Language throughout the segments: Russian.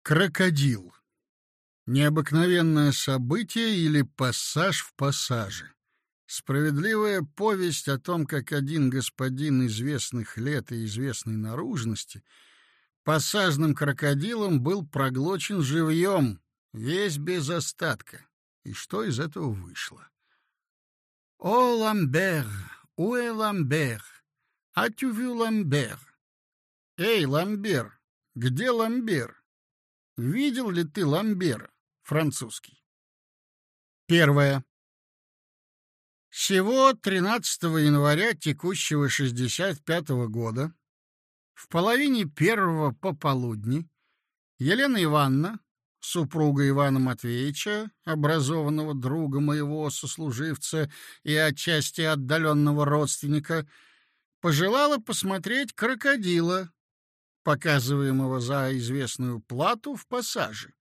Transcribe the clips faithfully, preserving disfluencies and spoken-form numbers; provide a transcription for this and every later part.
Крокодил. Необыкновенное событие или пассаж в пассаже. Справедливая повесть о том, как один господин известных лет и известной наружности пассажным крокодилом был проглочен живьем, весь без остатка. И что из этого вышло? «О, Ламбер! Уэ Ламбер? А-тю вю Ламбер?» «Эй, Ламбер! Где Ламбер? Видел ли ты Ламбера?» Французский. Первое. Сего тринадцатого января текущего шестьдесят пятого года в половине первого пополудни Елена Ивановна, супруга Ивана Матвеевича, образованного друга моего сослуживца и отчасти отдаленного родственника, пожелала посмотреть крокодила, показываемого за известную плату в пассаже.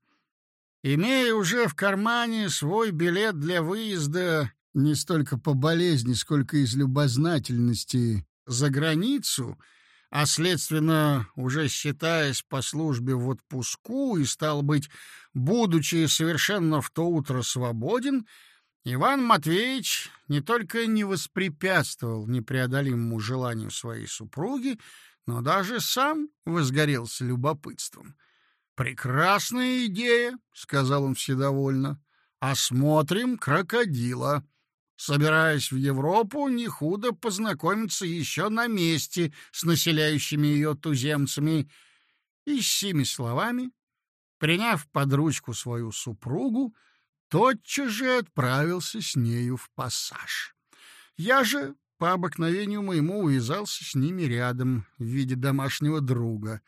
Имея уже в кармане свой билет для выезда не столько по болезни, сколько из любознательности за границу, а, следственно, уже считаясь по службе в отпуску и, стал быть, будучи совершенно в то утро свободен, Иван Матвеевич не только не воспрепятствовал непреодолимому желанию своей супруги, но даже сам возгорелся любопытством. «Прекрасная идея», — сказал он вседовольно, — «осмотрим крокодила. Собираясь в Европу, не худо познакомиться еще на месте с населяющими ее туземцами». И с сими словами, приняв под ручку свою супругу, тотчас же отправился с нею в пассаж. Я же по обыкновению моему увязался с ними рядом в виде домашнего друга.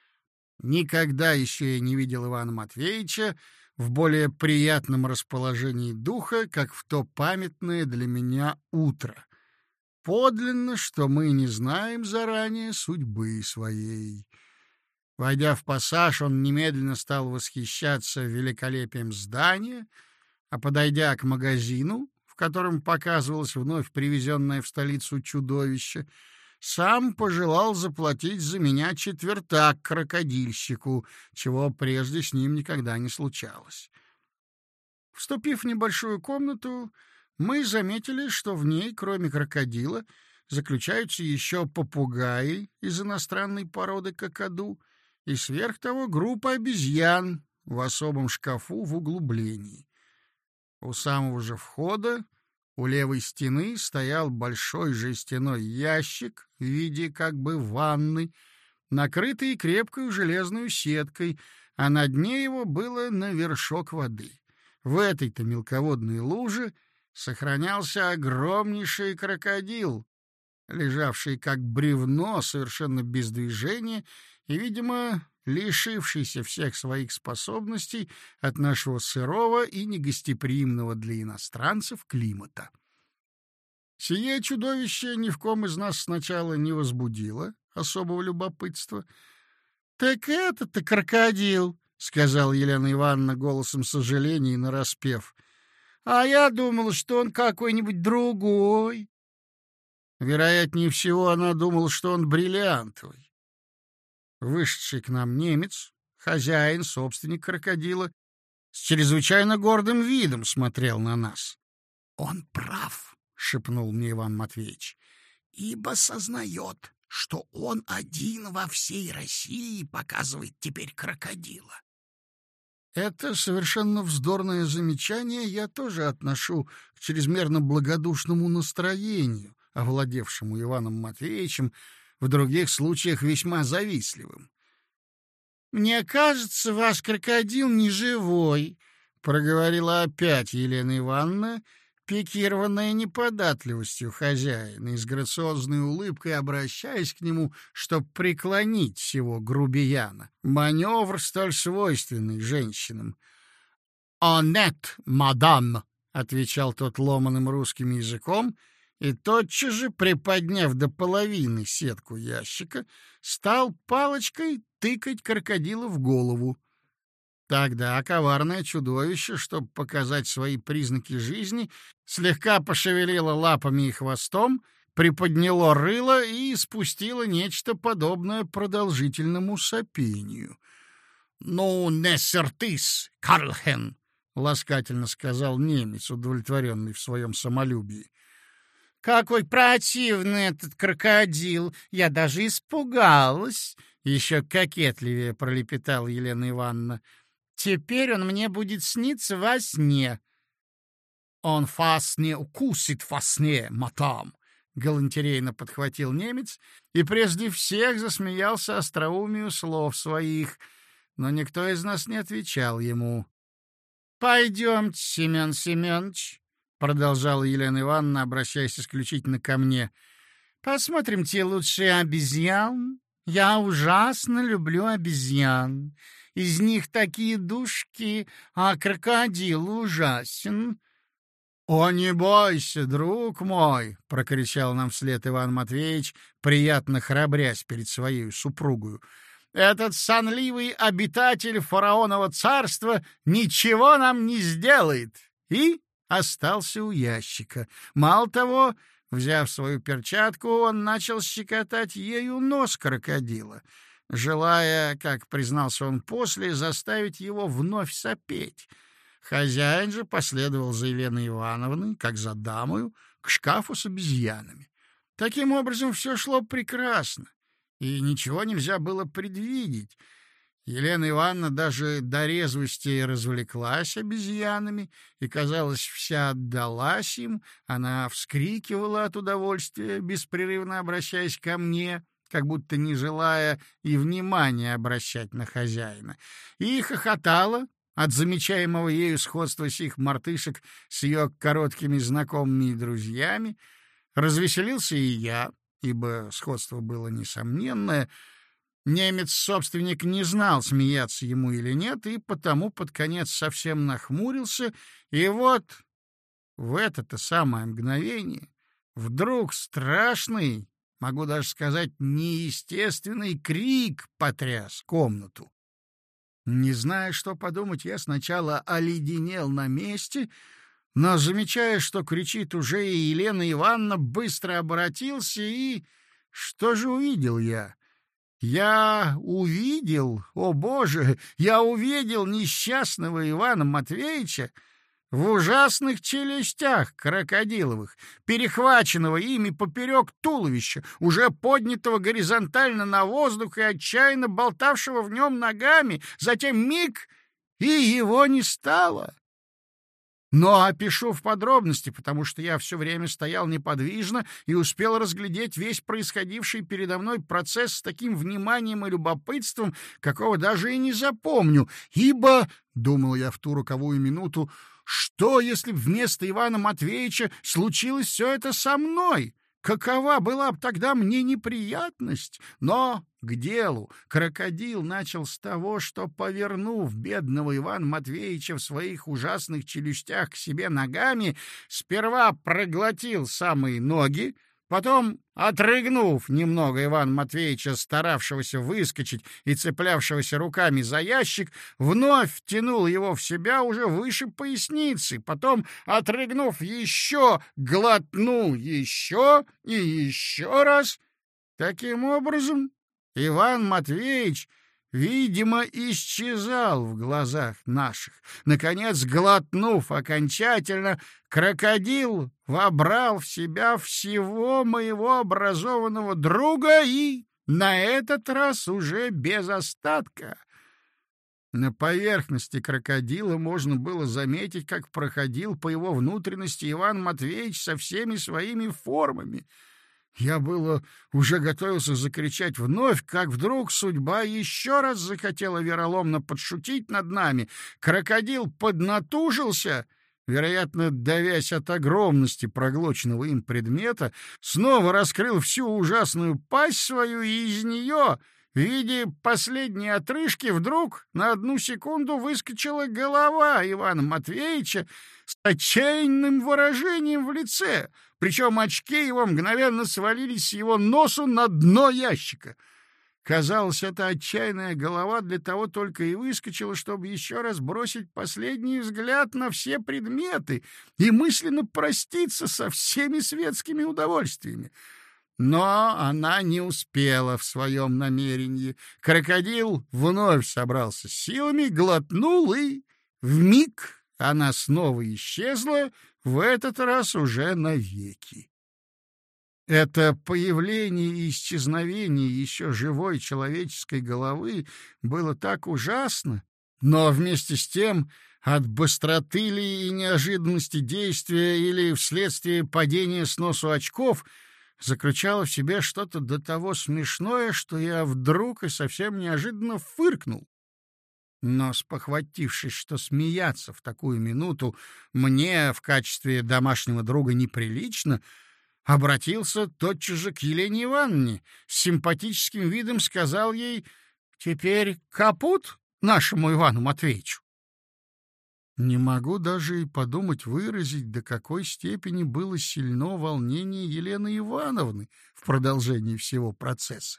Никогда еще я не видел Ивана Матвеевича в более приятном расположении духа, как в то памятное для меня утро. Подлинно, что мы не знаем заранее судьбы своей. Войдя в пассаж, он немедленно стал восхищаться великолепием здания, а, подойдя к магазину, в котором показывалось вновь привезенное в столицу чудовище, сам пожелал заплатить за меня четвертак крокодильщику, чего прежде с ним никогда не случалось. Вступив в небольшую комнату, мы заметили, что в ней, кроме крокодила, заключаются еще попугаи из иностранной породы какаду и сверх того группа обезьян в особом шкафу в углублении. У самого же входа у левой стены стоял большой жестяной ящик в виде как бы ванны, накрытый крепкой железной сеткой, а на дне его было на вершок воды. В этой-то мелководной луже сохранялся огромнейший крокодил, лежавший как бревно, совершенно без движения и, видимо, лишившийся всех своих способностей от нашего сырого и негостеприимного для иностранцев климата. Сие чудовище ни в ком из нас сначала не возбудило особого любопытства. — Так это-то крокодил, — сказала Елена Ивановна голосом сожаления нараспев. — А я думала, что он какой-нибудь другой. Вероятнее всего, она думала, что он бриллиантовый. Вышедший к нам немец, хозяин, собственник крокодила, с чрезвычайно гордым видом смотрел на нас. — Он прав, — шепнул мне Иван Матвеевич, — ибо сознает, что он один во всей России показывает теперь крокодила. Это совершенно вздорное замечание я тоже отношу к чрезмерно благодушному настроению, овладевшему Иваном Матвеевичем, в других случаях весьма завистливым. — Мне кажется, ваш крокодил не живой, — проговорила опять Елена Ивановна, пикированная неподатливостью хозяина и с грациозной улыбкой обращаясь к нему, чтоб преклонить всего грубияна. Маневр столь свойственный женщинам. — «А нет, мадам», — отвечал тот ломаным русским языком, и тотчас же, приподняв до половины сетку ящика, стал палочкой тыкать крокодила в голову. Тогда коварное чудовище, чтобы показать свои признаки жизни, слегка пошевелило лапами и хвостом, приподняло рыло и испустило нечто подобное продолжительному сопению. «Ну, не сертись, Карлхен», — ласкательно сказал немец, удовлетворенный в своем самолюбии. «Какой противный этот крокодил! Я даже испугалась!» — еще кокетливее пролепетала Елена Ивановна. «Теперь он мне будет сниться во сне». «Он вас не укусит во сне, матам!» — галантерейно подхватил немец и прежде всех засмеялся остроумию слов своих, но никто из нас не отвечал ему. «Пойдемте, Семен Семенович», — продолжала Елена Ивановна, обращаясь исключительно ко мне, — «посмотримте лучше обезьян. Я ужасно люблю обезьян. Из них такие душки, а крокодил ужасен». «О, не бойся, друг мой!» — прокричал нам вслед Иван Матвеевич, приятно храбрясь перед своей супругою. «Этот сонливый обитатель фараонова царства ничего нам не сделает!» И остался у ящика. Мало того, взяв свою перчатку, он начал щекотать ею нос крокодила, желая, как признался он после, заставить его вновь сопеть. Хозяин же последовал за Еленой Ивановной, как за дамою, к шкафу с обезьянами. Таким образом, все шло прекрасно, и ничего нельзя было предвидеть. Елена Ивановна даже до резвости развлеклась обезьянами и, казалось, вся отдалась им. Она вскрикивала от удовольствия, беспрерывно обращаясь ко мне, как будто не желая и внимания обращать на хозяина, и хохотала от замечаемого ею сходства сих мартышек с ее короткими знакомыми и друзьями. Развеселился и я, ибо сходство было несомненное. Немец-собственник не знал, смеяться ему или нет, и потому под конец совсем нахмурился, и вот в это-то самое мгновение вдруг страшный, могу даже сказать, неестественный крик потряс комнату. Не зная, что подумать, я сначала оледенел на месте, но, замечая, что кричит уже и Елена Ивановна, быстро обратился и... Что же увидел я? Я увидел, о боже, я увидел несчастного Ивана Матвеевича в ужасных челюстях крокодиловых, перехваченного ими поперек туловища, уже поднятого горизонтально на воздух и отчаянно болтавшего в нем ногами, затем миг, и его не стало. Но опишу в подробности, потому что я все время стоял неподвижно и успел разглядеть весь происходивший передо мной процесс с таким вниманием и любопытством, какого даже и не запомню, ибо, — думал я в ту роковую минуту, — что, если б вместо Ивана Матвеевича случилось все это со мной? Какова была бы тогда мне неприятность? Но к делу. Крокодил начал с того, что, повернув бедного Ивана Матвеевича в своих ужасных челюстях к себе ногами, сперва проглотил самые ноги, потом, отрыгнув немного Ивана Матвеевича, старавшегося выскочить и цеплявшегося руками за ящик, вновь втянул его в себя уже выше поясницы, потом, отрыгнув еще, глотнул еще и еще раз. Таким образом, Иван Матвеевич, видимо, исчезал в глазах наших. Наконец, глотнув окончательно, крокодил вобрал в себя всего моего образованного друга и на этот раз уже без остатка. На поверхности крокодила можно было заметить, как проходил по его внутренности Иван Матвеевич со всеми своими формами. Я было уже готовился закричать вновь, как вдруг судьба еще раз захотела вероломно подшутить над нами. Крокодил поднатужился, вероятно, давясь от огромности проглоченного им предмета, снова раскрыл всю ужасную пасть свою, и из нее, в виде последней отрыжки, вдруг на одну секунду выскочила голова Ивана Матвеевича с отчаянным выражением в лице, причем очки его мгновенно свалились с его носу на дно ящика. Казалось, эта отчаянная голова для того только и выскочила, чтобы еще раз бросить последний взгляд на все предметы и мысленно проститься со всеми светскими удовольствиями. Но она не успела в своем намерении. Крокодил вновь собрался с силами, глотнул, и вмиг она снова исчезла, в этот раз уже навеки. Это появление и исчезновение еще живой человеческой головы было так ужасно, но вместе с тем от быстроты ли и неожиданности действия или вследствие падения с носу очков заключало в себе что-то до того смешное, что я вдруг и совсем неожиданно фыркнул. Но, спохватившись, что смеяться в такую минуту мне в качестве домашнего друга неприлично, обратился тотчас же к Елене Ивановне, с симпатическим видом сказал ей: «Теперь капут нашему Ивану Матвеевичу». Не могу даже и подумать выразить, до какой степени было сильно волнение Елены Ивановны в продолжении всего процесса.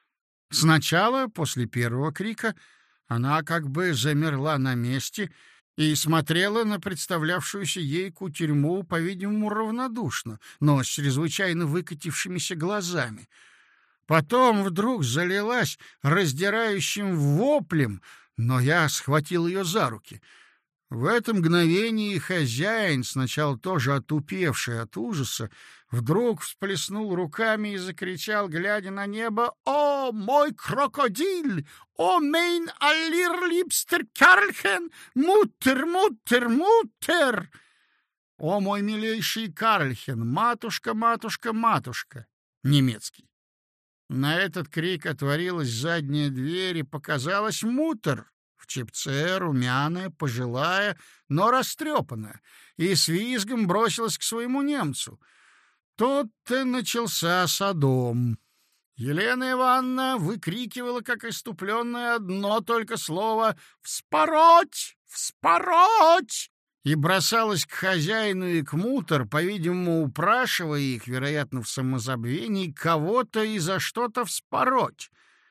Сначала, после первого крика, она как бы замерла на месте и смотрела на представлявшуюся ей кутерьму, по-видимому, равнодушно, но с чрезвычайно выкатившимися глазами. Потом вдруг залилась раздирающим воплем, но я схватил ее за руки. В это мгновение хозяин, сначала тоже отупевший от ужаса, вдруг всплеснул руками и закричал, глядя на небо: «О, мой крокодил! О, мейн аллирлипстер Карльхен! Муттер, муттер, муттер!» «О, мой милейший Карльхен! Матушка, матушка, матушка!» Немецкий. На этот крик отворилась задняя дверь, и показалась Муттер, в чепце, румяная, пожилая, но растрепанная, и с визгом бросилась к своему немцу. Тут-то начался содом. Елена Ивановна выкрикивала, как иступленная, одно только слово «Вспороть! Вспороть!» и бросалась к хозяину и к Муттер, по-видимому, упрашивая их, вероятно, в самозабвении, кого-то и за что-то вспороть.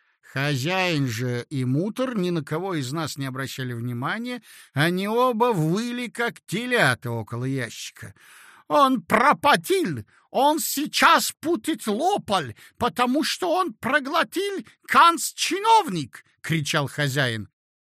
Хозяин же и Муттер ни на кого из нас не обращали внимания, они оба выли, как телята около ящика. «Он пропотил! Он сейчас путит лопаль, потому что он проглотил канцчиновник!» — кричал хозяин.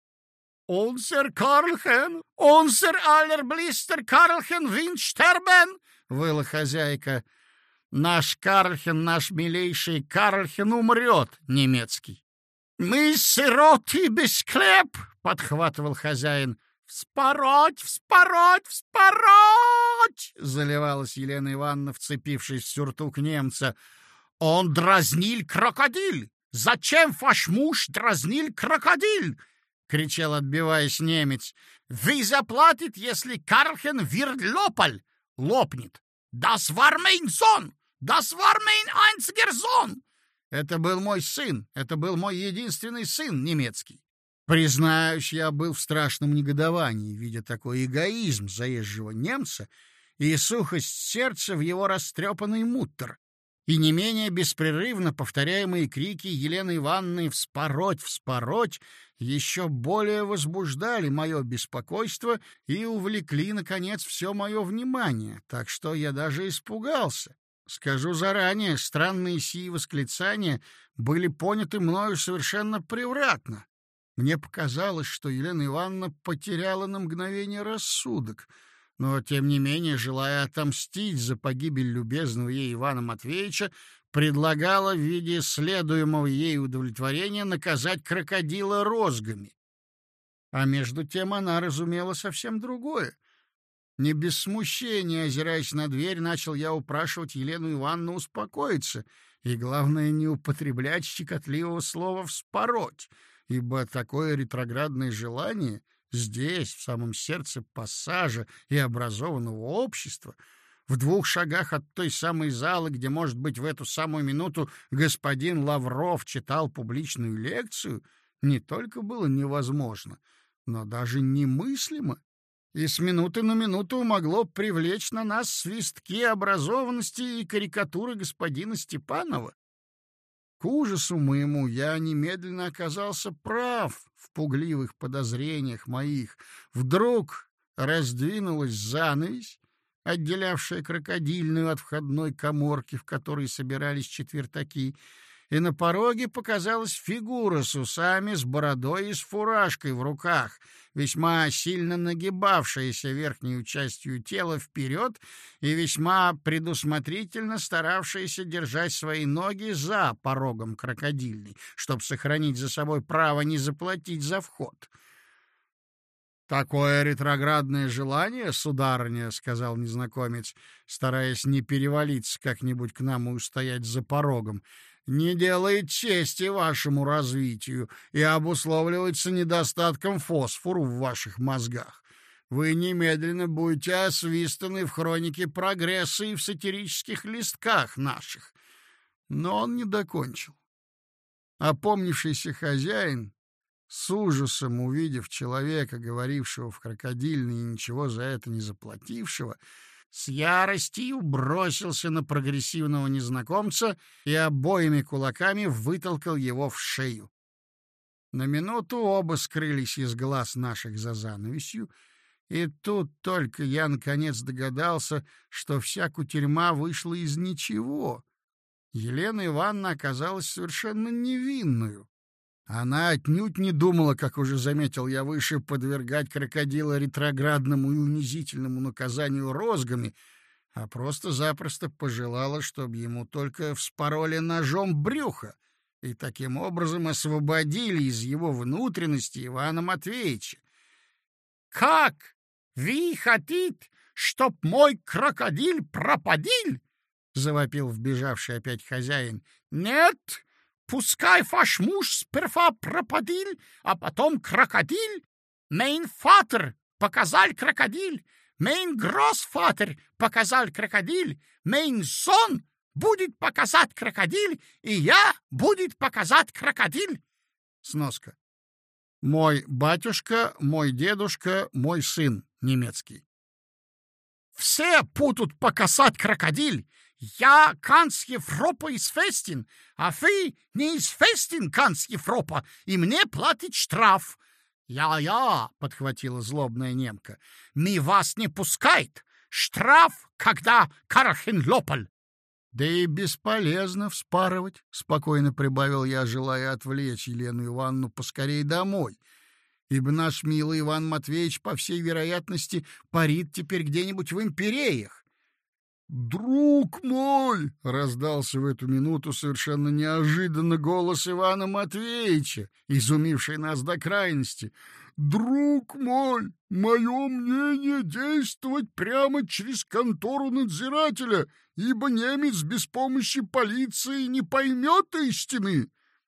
«Унсер Карлхен! Унсер аллерблистер Карлхен винштербен!» — выла хозяйка. «Наш Карлхен, наш милейший Карлхен умрет!» — немецкий. «Мы сироты без хлеб!» — подхватывал хозяин. «Вспороть! Вспороть! Вспороть!» — заливалась Елена Ивановна, вцепившись в сюртук немца. «Он дразнил крокодил! Зачем ваш муж дразнил крокодил?» — кричал, отбиваясь, немец. «Вы заплатит, если Карлхен вирд лопаль лопнет! Das war mein Sohn! Das war mein einziger Sohn!» Это был мой сын, это был мой единственный сын немецкий. Признаюсь, я был в страшном негодовании, видя такой эгоизм заезжего немца и сухость сердца в его растрепанной Муттер, и не менее беспрерывно повторяемые крики Елены Ивановны «вспороть, вспороть» еще более возбуждали мое беспокойство и увлекли, наконец, все мое внимание, так что я даже испугался. Скажу заранее, странные сии восклицания были поняты мною совершенно превратно. Мне показалось, что Елена Ивановна потеряла на мгновение рассудок, но, тем не менее, желая отомстить за погибель любезного ей Ивана Матвеевича, предлагала в виде следуемого ей удовлетворения наказать крокодила розгами. А между тем она разумела совсем другое. Не без смущения, озираясь на дверь, начал я упрашивать Елену Ивановну успокоиться и, главное, не употреблять щекотливого слова «вспороть», ибо такое ретроградное желание здесь, в самом сердце пассажа и образованного общества, в двух шагах от той самой залы, где, может быть, в эту самую минуту господин Лавров читал публичную лекцию, не только было невозможно, но даже немыслимо, и с минуты на минуту могло привлечь на нас свистки образованности и карикатуры господина Степанова. К ужасу моему я немедленно оказался прав в пугливых подозрениях моих. Вдруг раздвинулась занавесь, отделявшая крокодильную от входной каморки, в которой собирались четвертаки, и на пороге показалась фигура с усами, с бородой и с фуражкой в руках, весьма сильно нагибавшаяся верхней частью тела вперед и весьма предусмотрительно старавшаяся держать свои ноги за порогом крокодильной, чтобы сохранить за собой право не заплатить за вход. «Такое ретроградное желание, сударыня, — сказал незнакомец, стараясь не перевалиться как-нибудь к нам и устоять за порогом, — не делает чести вашему развитию и обусловливается недостатком фосфору в ваших мозгах. Вы немедленно будете освистаны в хронике прогресса и в сатирических листках наших». Но он не докончил. Опомнившийся хозяин, с ужасом увидев человека, говорившего в крокодильной и ничего за это не заплатившего, с яростью бросился на прогрессивного незнакомца и обоими кулаками вытолкал его в шею. На минуту оба скрылись из глаз наших за занавесью, и тут только я наконец догадался, что вся кутерьма вышла из ничего. Елена Ивановна оказалась совершенно невинную. Она отнюдь не думала, как уже заметил я выше, подвергать крокодила ретроградному и унизительному наказанию розгами, а просто-запросто пожелала, чтобы ему только вспороли ножом брюхо и таким образом освободили из его внутренности Ивана Матвеевича. «Как? Вы хотите, чтоб мой крокодил пропадил?» — завопил вбежавший опять хозяин. «Нет! Пускай ваш муж сперва пропадил, а потом крокодил. Мейн фатер показал крокодил, мейн гроссфатер показал крокодил, мейн сон будет показать крокодил, и я будет показать крокодил». Сноска. Мой батюшка, мой дедушка, мой сын немецкий. «Все будут показать крокодил. Я канц Европа известен, а вы не известен, канц Европа, и мне платить штраф». «Я-я», — подхватила злобная немка, — «ми вас не пускает. Штраф, когда Карахин лопал». «Да и бесполезно вспарывать», — спокойно прибавил я, желая отвлечь Елену Ивановну поскорей домой, ибо наш милый Иван Матвеевич, по всей вероятности, парит теперь где-нибудь в империях. «Друг мой!» — раздался в эту минуту совершенно неожиданно голос Ивана Матвеевича, изумивший нас до крайности. «Друг мой, мое мнение действовать прямо через контору надзирателя, ибо немец без помощи полиции не поймет истины».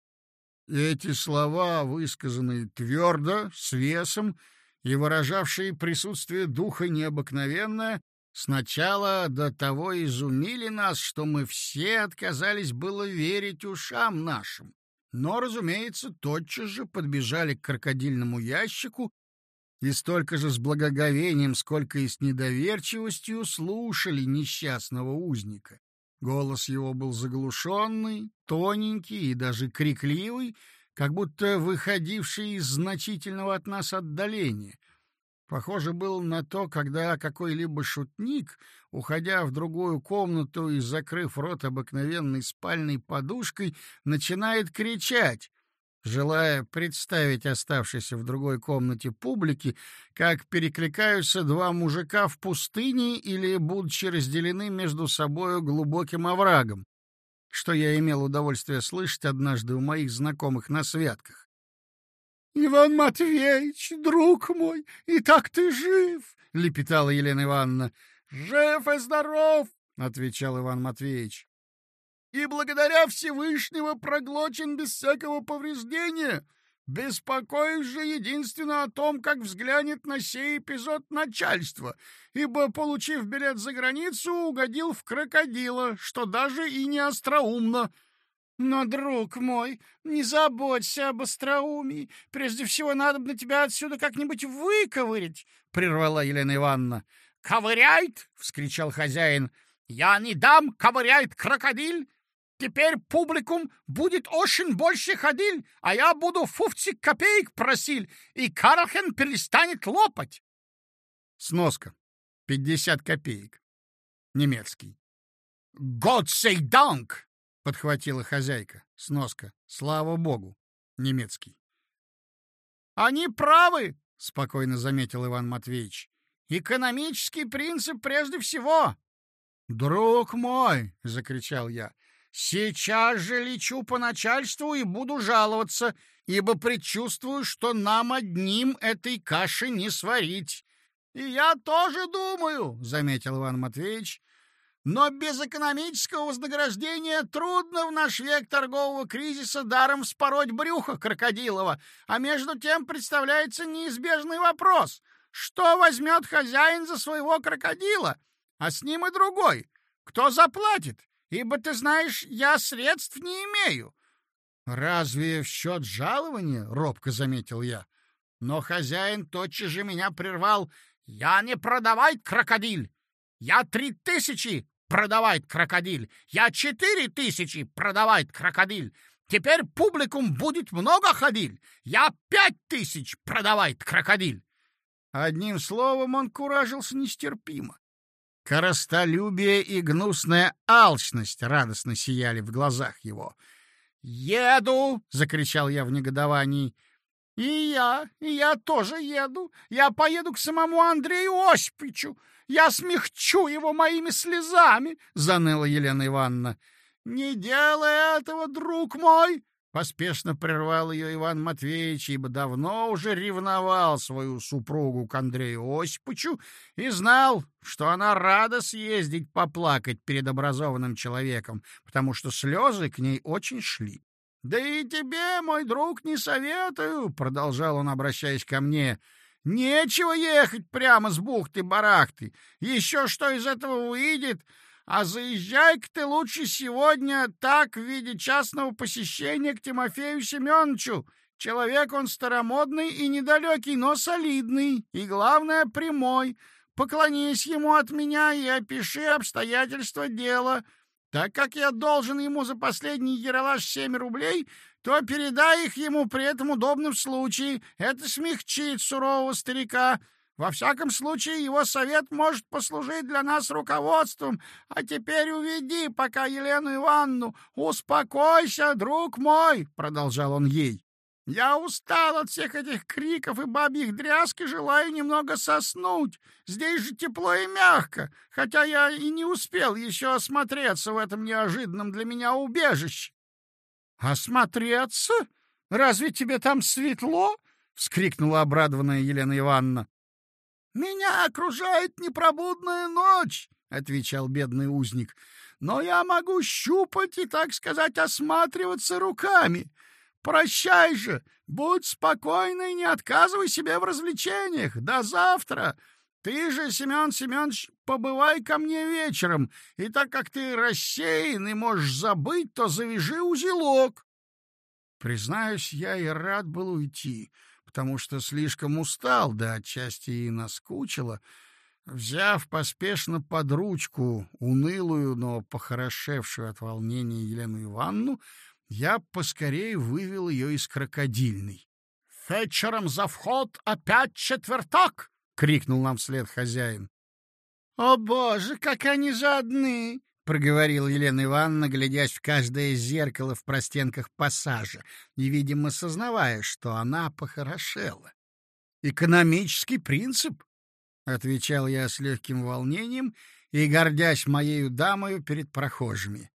Эти слова, высказанные твердо, с весом и выражавшие присутствие духа необыкновенное, сначала до того изумили нас, что мы все отказались было верить ушам нашим, но, разумеется, тотчас же подбежали к крокодильному ящику и столько же с благоговением, сколько и с недоверчивостью слушали несчастного узника. Голос его был заглушенный, тоненький и даже крикливый, как будто выходивший из значительного от нас отдаления. Похоже было на то, когда какой-либо шутник, уходя в другую комнату и закрыв рот обыкновенной спальной подушкой, начинает кричать, желая представить оставшейся в другой комнате публике, как перекликаются два мужика в пустыне или будучи разделены между собою глубоким оврагом, что я имел удовольствие слышать однажды у моих знакомых на святках. «Иван Матвеевич, друг мой, и так ты жив!» — лепетала Елена Ивановна. «Жив и здоров!» — отвечал Иван Матвеевич. «И благодаря Всевышнего проглочен без всякого повреждения. Беспокоюсь же единственно о том, как взглянет на сей эпизод начальство, ибо, получив билет за границу, угодил в крокодила, что даже и не остроумно». «Но, друг мой, не заботься об остроумии. Прежде всего, надо бы на тебя отсюда как-нибудь выковырять», — прервала Елена Ивановна. «Ковыряет!» — вскричал хозяин. «Я не дам, ковыряет крокодил. Теперь публикум будет очень больше ходил, а я буду фуфтик копеек просил, и Карлхен перестанет лопать». Сноска. Пятьдесят копеек. Немецкий. «Gott sei Dank!» — подхватила хозяйка. Сноска. «Слава Богу!» Немецкий. «Они правы!» — спокойно заметил Иван Матвеевич. «Экономический принцип прежде всего!» «Друг мой!» — закричал я. «Сейчас же лечу по начальству и буду жаловаться, ибо предчувствую, что нам одним этой каши не сварить». «И я тоже думаю», — заметил Иван Матвеевич, «но без экономического вознаграждения трудно в наш век торгового кризиса даром вспороть брюхо крокодилова, а между тем представляется неизбежный вопрос: что возьмет хозяин за своего крокодила, а с ним и другой? Кто заплатит? Ибо, ты знаешь, я средств не имею». «Разве в счет жалования?» — робко заметил я. Но хозяин тотчас же меня прервал. «Я не продавать крокодиль! Я три тысячи продавать крокодиль! Я четыре тысячи продавать крокодиль! Теперь публикум будет много ходиль! Я пять тысяч продавать крокодиль!» Одним словом, он куражился нестерпимо. Коростолюбие и гнусная алчность радостно сияли в глазах его. «Еду!» — закричал я в негодовании. «И я, и я тоже еду. Я поеду к самому Андрею Осиповичу. Я смягчу его моими слезами», — заныла Елена Ивановна. «Не делай этого, друг мой!» — поспешно прервал ее Иван Матвеевич, ибо давно уже ревновал свою супругу к Андрею Осиповичу и знал, что она рада съездить поплакать перед образованным человеком, потому что слезы к ней очень шли. «Да и тебе, мой друг, не советую», — продолжал он, обращаясь ко мне. «Нечего ехать прямо с бухты-барахты. Еще что из этого выйдет? А заезжай-ка ты лучше сегодня так в виде частного посещения к Тимофею Семеновичу. Человек он старомодный и недалекий, но солидный, и, главное, прямой. Поклонись ему от меня и опиши обстоятельства дела. Так как я должен ему за последний ералаш семь рублей, то передай их ему при этом удобном случае. Это смягчит сурового старика. Во всяком случае, его совет может послужить для нас руководством. А теперь уведи пока Елену Ивановну. Успокойся, друг мой, — продолжал он ей. Я устал от всех этих криков и бабьих дрязг и желаю немного соснуть. Здесь же тепло и мягко, хотя я и не успел еще осмотреться в этом неожиданном для меня убежище. — Осмотреться? Разве тебе там светло? — вскрикнула обрадованная Елена Ивановна. — Меня окружает непробудная ночь, — отвечал бедный узник, — но я могу щупать и, так сказать, осматриваться руками. Прощай же, будь спокойна и не отказывай себе в развлечениях. До завтра. Ты же, Семен Семенович, побывай ко мне вечером, и так как ты рассеян и можешь забыть, то завяжи узелок. Признаюсь, я и рад был уйти, потому что слишком устал, да отчасти и наскучило. Взяв поспешно под ручку унылую, но похорошевшую от волнения Елену Ивановну, я поскорее вывел ее из крокодильной. — Вечером за вход опять четвертак! — крикнул нам вслед хозяин. — О, боже, как они жадны! — проговорила Елена Ивановна, глядясь в каждое зеркало в простенках пассажа и, видимо, сознавая, что она похорошела. — Экономический принцип! — отвечал я с легким волнением и гордясь моею дамою перед прохожими.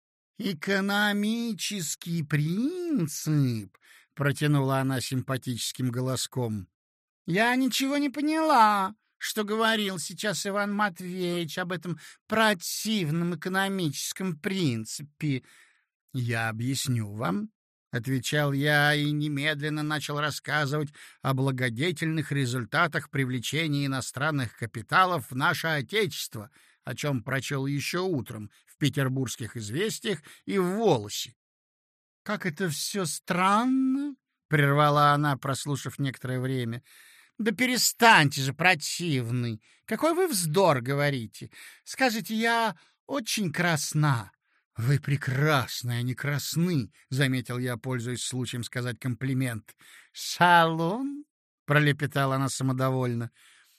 «Экономический принцип», — протянула она симпатическим голоском. «Я ничего не поняла, что говорил сейчас Иван Матвеевич об этом противном экономическом принципе». «Я объясню вам», — отвечал я и немедленно начал рассказывать о благодетельных результатах привлечения иностранных капиталов в наше Отечество, о чем прочел еще утром в петербургских известиях и в «Волосе». — Как это все странно! — прервала она, прослушав некоторое время. — Да перестаньте же, противный! Какой вы вздор говорите! Скажите, я очень красна. — Вы прекрасны, а не красны, — заметил я, пользуясь случаем сказать комплимент. — Шалун! — пролепетала она самодовольно.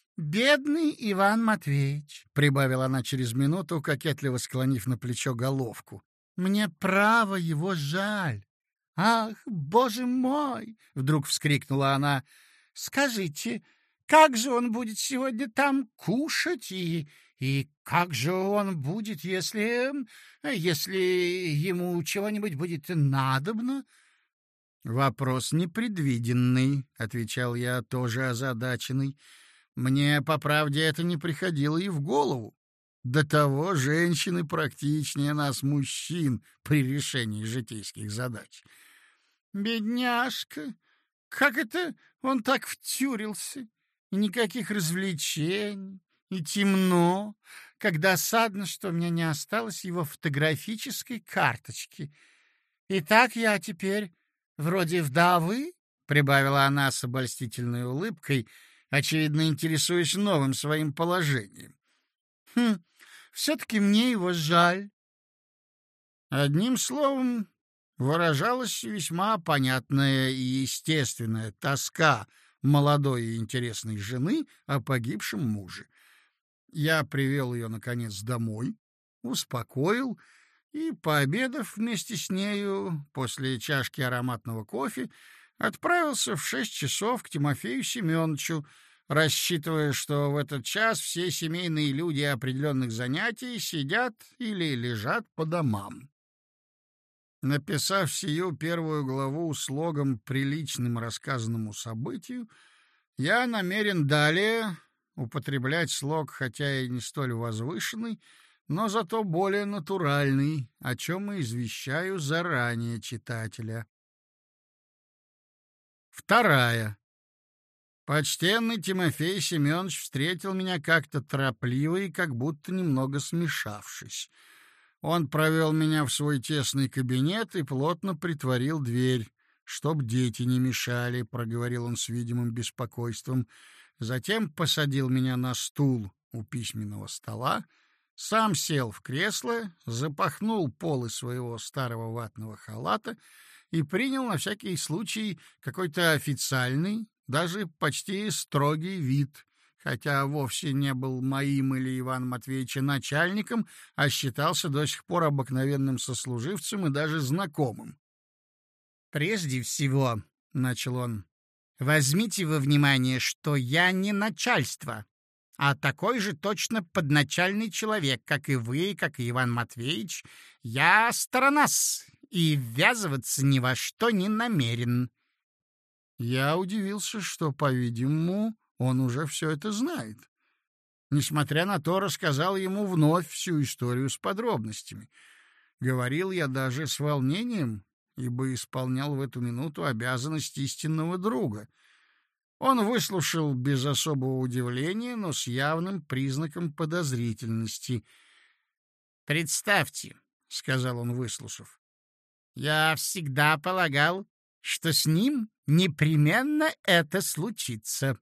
«Бедный Иван Матвеевич», — прибавила она через минуту, кокетливо склонив на плечо головку. «Мне право его жаль». «Ах, боже мой!» — вдруг вскрикнула она. «Скажите, как же он будет сегодня там кушать, и, и как же он будет, если... если ему чего-нибудь будет надобно?» «Вопрос непредвиденный», — отвечал я, тоже озадаченный. «Мне, по правде, это не приходило и в голову. До того женщины практичнее нас, мужчин, при решении житейских задач». «Бедняжка! Как это он так втюрился? И никаких развлечений, и темно. Как досадно, что у меня не осталось его фотографической карточки. И так я теперь вроде вдовы», — прибавила она с обольстительной улыбкой, очевидно интересуясь новым своим положением. «Хм, все-таки мне его жаль». Одним словом, выражалась весьма понятная и естественная тоска молодой и интересной жены о погибшем муже. Я привел ее, наконец, домой, успокоил и, пообедав вместе с нею, после чашки ароматного кофе, отправился в шесть часов к Тимофею Семеновичу, рассчитывая, что в этот час все семейные люди определенных занятий сидят или лежат по домам. Написав сию первую главу слогом, приличным рассказанному событию, я намерен далее употреблять слог, хотя и не столь возвышенный, но зато более натуральный, о чем и извещаю заранее читателя. Вторая. Почтенный Тимофей Семенович встретил меня как-то торопливо и как будто немного смешавшись. Он провел меня в свой тесный кабинет и плотно притворил дверь, чтоб дети не мешали, — проговорил он с видимым беспокойством. Затем посадил меня на стул у письменного стола, сам сел в кресло, запахнул полы своего старого ватного халата и принял на всякий случай какой-то официальный, даже почти строгий вид, хотя вовсе не был моим или Ивана Матвеевича начальником, а считался до сих пор обыкновенным сослуживцем и даже знакомым. «Прежде всего, — начал он, — возьмите во внимание, что я не начальство, а такой же точно подначальный человек, как и вы, как и Иван Матвеевич. Я сторонас и ввязываться ни во что не намерен». Я удивился, что, по-видимому, он уже все это знает. Несмотря на то, рассказал ему вновь всю историю с подробностями. Говорил я даже с волнением, ибо исполнял в эту минуту обязанность истинного друга. Он выслушал без особого удивления, но с явным признаком подозрительности. «Представьте, — сказал он, выслушав, — я всегда полагал, что с ним непременно это случится».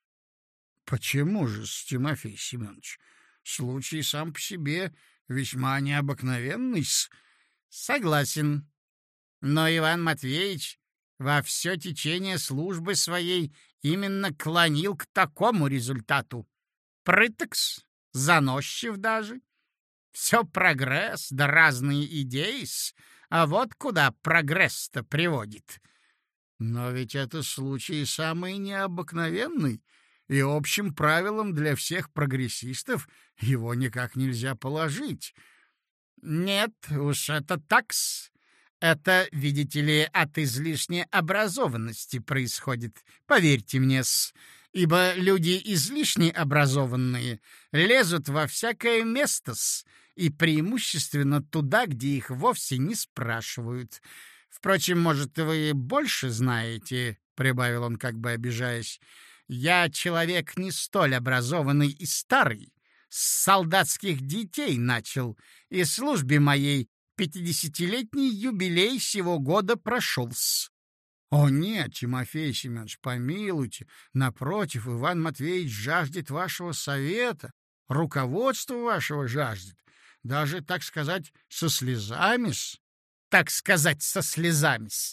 «Почему же, Тимофей Семенович? Случай сам по себе весьма необыкновенный-с». «Согласен. Но Иван Матвеевич во все течение службы своей именно клонил к такому результату. Прыток-с, заносчив даже. Все прогресс да разные идеи-с, а вот куда прогресс-то приводит». «Но ведь это случай самый необыкновенный, и общим правилом для всех прогрессистов его никак нельзя положить». «Нет уж, это такс. Это, видите ли, от излишней образованности происходит, поверьте мне-с, ибо люди излишне образованные лезут во всякое место-с, и преимущественно туда, где их вовсе не спрашивают. Впрочем, может, вы больше знаете, — прибавил он, как бы обижаясь, — я человек не столь образованный и старый, с солдатских детей начал, и службе моей пятидесятилетний юбилей сего года прошел-с». «О нет, Тимофей Семенович, помилуйте, напротив, Иван Матвеевич жаждет вашего совета, руководства вашего жаждет, даже, так сказать, со слезами-с». «Так сказать, со слезами-с?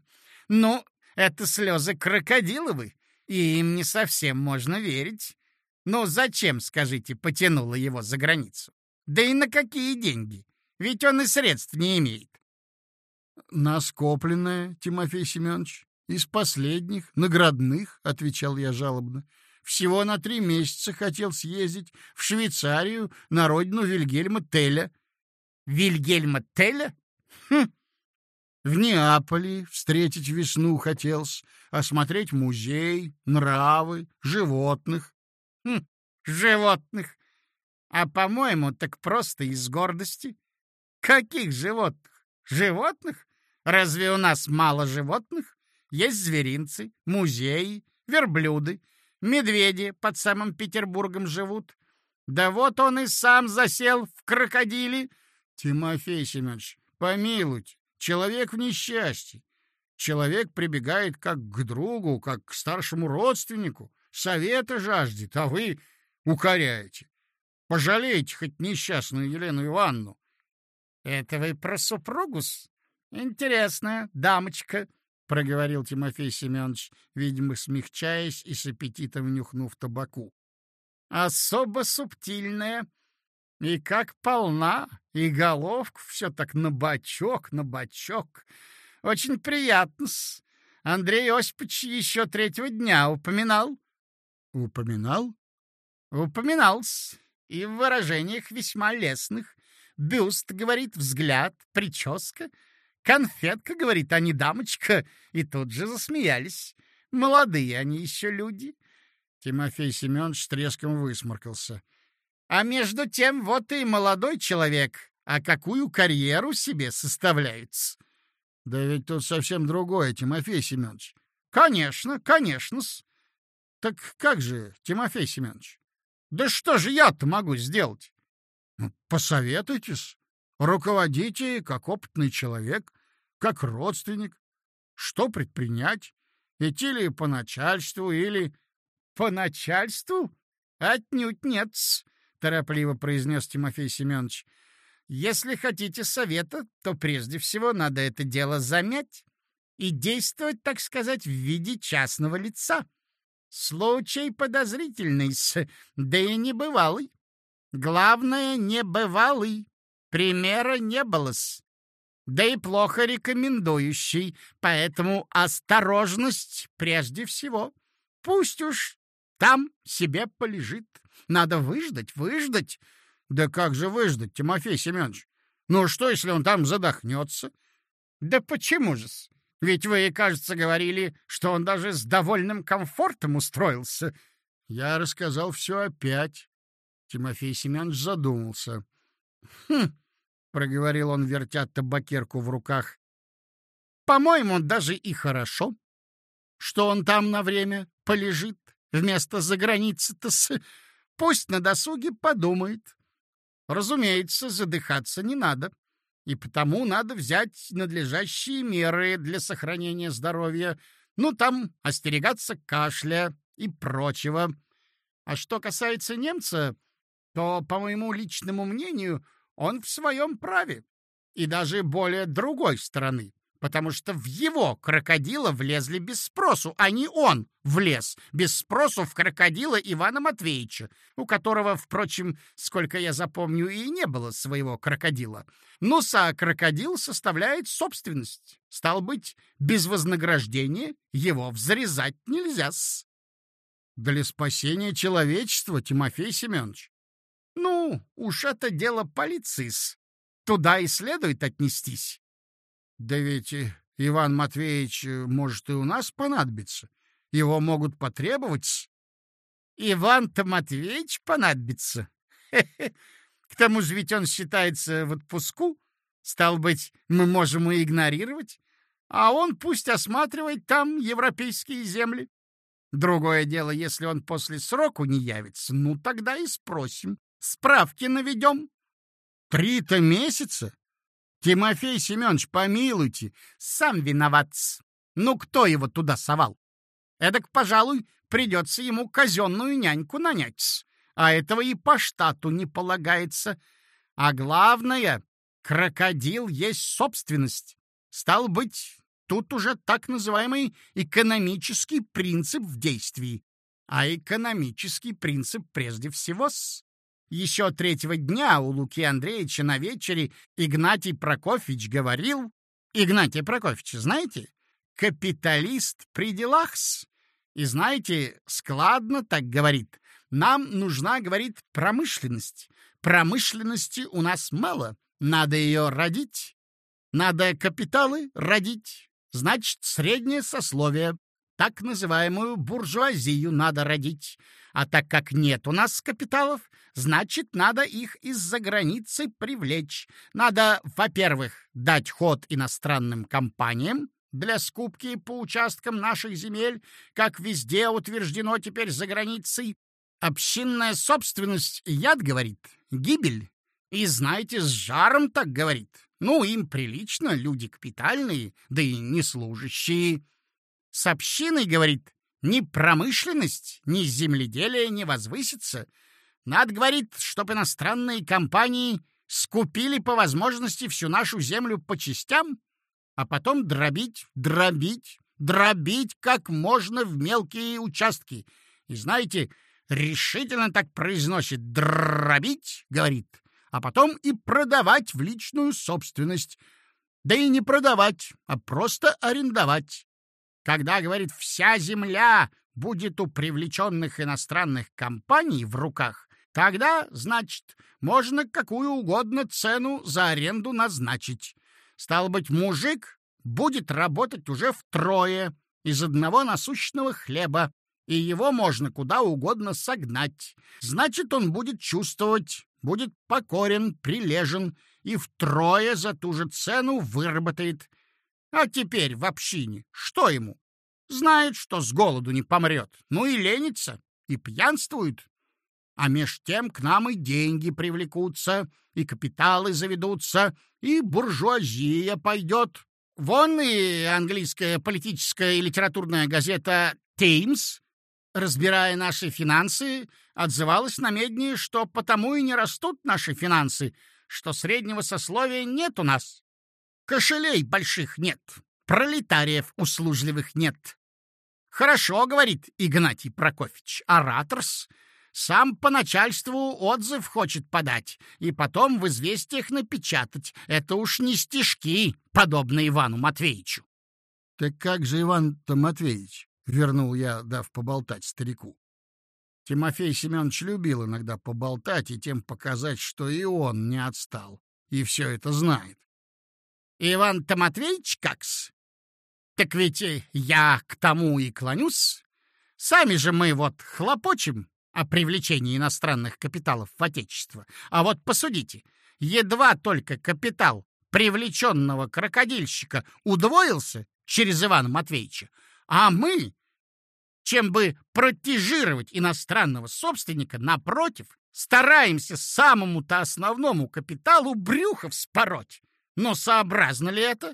Ну, это слезы крокодиловы, и им не совсем можно верить. Ну зачем, скажите, потянуло его за границу? Да и на какие деньги? Ведь он и средств не имеет. На скопленное, Тимофей Семенович, из последних, наградных, — отвечал я жалобно. Всего на три месяца хотел съездить в Швейцарию на родину Вильгельма Теля. Вильгельма Теля? Хм. В Неаполе встретить весну хотелось, осмотреть музей, нравы, животных. Хм, животных. А, по-моему, так просто из гордости. Каких животных? Животных? Разве у нас мало животных? Есть зверинцы, музеи, верблюды, медведи под самым Петербургом живут. Да вот он и сам засел в крокодиле. Тимофей Семенович, помилуйте, человек в несчастье. Человек прибегает как к другу, как к старшему родственнику, совета жаждет, а вы укоряете. Пожалейте хоть несчастную Елену Ивановну. — Это вы про супругу-с? Интересная дамочка, — проговорил Тимофей Семенович, видимо, смягчаясь и с аппетитом нюхнув табаку. — Особо субтильная. И как полна, и головку все так на бочок, на бочок. Очень приятно-с. Андрей Осипович еще третьего дня упоминал. — Упоминал? — Упоминал-с. И в выражениях весьма лестных. Бюст, говорит, взгляд, прическа. Конфетка, говорит, а не дамочка. И тут же засмеялись. Молодые они еще люди. Тимофей Семенович с треском высморкался. А между тем вот и молодой человек. А какую карьеру себе составляется? Да ведь тут совсем другое, Тимофей Семенович. Конечно, конечно-с. Так как же, Тимофей Семенович? Да что же я-то могу сделать? Ну, посоветуйтесь, руководите как опытный человек, как родственник. Что предпринять? Идти ли по начальству или... По начальству? Отнюдь нет, торопливо произнес Тимофей Семенович. Если хотите совета, то прежде всего надо это дело замять и действовать, так сказать, в виде частного лица. Случай подозрительный, да и небывалый. Главное, небывалый. Примера не было-с. Да и плохо рекомендующий, поэтому осторожность прежде всего. Пусть уж там себе полежит. Надо выждать, выждать. Да как же выждать, Тимофей Семенович? Ну что, если он там задохнется? Да почему же-с? Ведь вы, кажется, говорили, что он даже с довольным комфортом устроился. Я рассказал все опять. Тимофей Семенович задумался. Хм, проговорил он, вертя табакерку в руках. По-моему, даже и хорошо, что он там на время полежит вместо за границы-то с... Пусть на досуге подумает. Разумеется, задыхаться не надо, и потому надо взять надлежащие меры для сохранения здоровья. Ну, там остерегаться кашля и прочего. А что касается немца, то, по моему личному мнению, он в своем праве, и даже более другой стороны, потому что в его крокодила влезли без спросу, а не он влез без спросу в крокодила Ивана Матвеевича, у которого, впрочем, сколько я запомню, и не было своего крокодила. Ну-са, крокодил составляет собственность. Стал быть, без вознаграждения его взрезать нельзя-с. Для спасения человечества, Тимофей Семенович. Ну, уж это дело полиции-с. Туда и следует отнестись. Да ведь Иван Матвеевич может и у нас понадобиться. Его могут потребовать. Иван-то Матвеевич понадобится? Хе-хе. К тому же ведь он считается в отпуску. Стал быть, мы можем и игнорировать. А он пусть осматривает там европейские земли. Другое дело, если он после сроку не явится, ну тогда и спросим. Справки наведем. Три-то месяца? Тимофей Семенович, помилуйте. Сам виноват. Ну, кто его туда совал? Эдак, пожалуй, придется ему казенную няньку нанять. А этого и по штату не полагается. А главное, крокодил есть собственность. Стал быть, тут уже так называемый экономический принцип в действии. а экономический принцип прежде всего-с. Еще третьего дня у Луки Андреевича на вечере Игнатий Прокофьевич говорил... Игнатия Прокофьевича знаете? Капиталист при делах-с. И знаете, складно так говорит. Нам нужна, говорит, промышленность. Промышленности у нас мало. Надо ее родить. Надо капиталы родить. Значит, среднее сословие. Так называемую буржуазию надо родить. А так как нет у нас капиталов, значит, надо их из-за границы привлечь. Надо, во-первых, дать ход иностранным компаниям для скупки по участкам наших земель, как везде утверждено теперь за границей. Общинная собственность, яд, говорит, гибель. И, знаете, с жаром так говорит. Ну, им прилично, люди капитальные, да и не служащие. С общиной, говорит, ни промышленность, ни земледелие не возвысится. Надо, говорит, чтоб иностранные компании скупили по возможности всю нашу землю по частям, а потом дробить, дробить, дробить как можно в мелкие участки. И знаете, решительно так произносит «дробить», говорит, а потом и продавать в личную собственность. Да и не продавать, а просто арендовать. Когда, говорит, вся земля будет у привлеченных иностранных компаний в руках, тогда, значит, можно какую угодно цену за аренду назначить. Стало быть, мужик будет работать уже втрое из одного насущного хлеба, и его можно куда угодно согнать. Значит, он будет чувствовать, будет покорен, прилежен и втрое за ту же цену выработает. А теперь в общине что ему? Знает, что с голоду не помрет, ну и ленится, и пьянствует. А меж тем к нам и деньги привлекутся, и капиталы заведутся, и буржуазия пойдет. Вон и английская политическая и литературная газета «Теймс», разбирая наши финансы, отзывалась на медне, что потому и не растут наши финансы, что среднего сословия нет у нас. Кошелей больших нет, пролетариев услужливых нет. Хорошо, говорит Игнатий Прокофьевич, ораторс, сам по начальству отзыв хочет подать и потом в известиях напечатать. Это уж не стишки, подобно Ивану Матвеевичу. — Так как же Иван-то Матвеевич? — вернул я, дав поболтать старику. Тимофей Семенович любил иногда поболтать и тем показать, что и он не отстал, и все это знает. — Иван-то Матвеевич как-с? Так ведь я к тому и клонюсь. Сами же мы вот хлопочем о привлечении иностранных капиталов в Отечество. А вот посудите, едва только капитал привлеченного крокодильщика удвоился через Ивана Матвеевича, а мы, чем бы протежировать иностранного собственника, напротив, стараемся самому-то основному капиталу брюхо вспороть. Но сообразно ли это?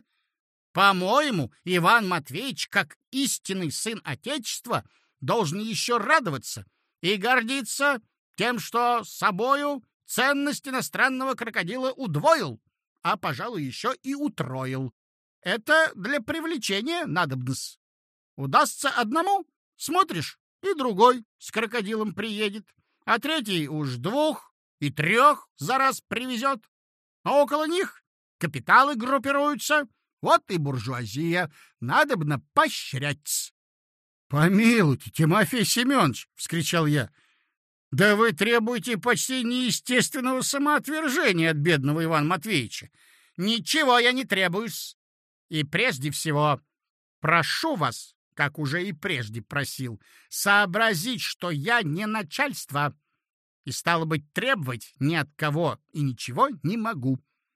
По-моему, Иван Матвеевич, как истинный сын Отечества, должен еще радоваться и гордиться тем, что собою ценность иностранного крокодила удвоил, а, пожалуй, еще и утроил. Это для привлечения надобно-с. Удастся одному, смотришь, и другой с крокодилом приедет, а третий уж двух и трех за раз привезет. А около них капиталы группируются, вот и буржуазия, надобно поощрять. — Помилуйте, Тимофей Семенович! — вскричал я. — Да вы требуете почти неестественного самоотвержения от бедного Ивана Матвеевича. — Ничего я не требуюсь. И прежде всего прошу вас, как уже и прежде просил, сообразить, что я не начальство, и, стало быть, требовать ни от кого и ничего не могу.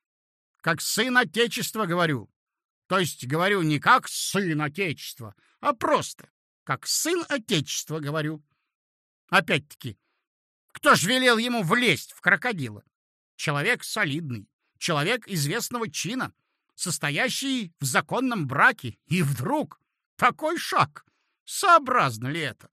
Как сын Отечества говорю, то есть говорю не как сын Отечества, а просто как сын Отечества говорю. Опять-таки, кто ж велел ему влезть в крокодила? Человек солидный, человек известного чина, состоящий в законном браке, и вдруг такой шаг. Сообразно ли это?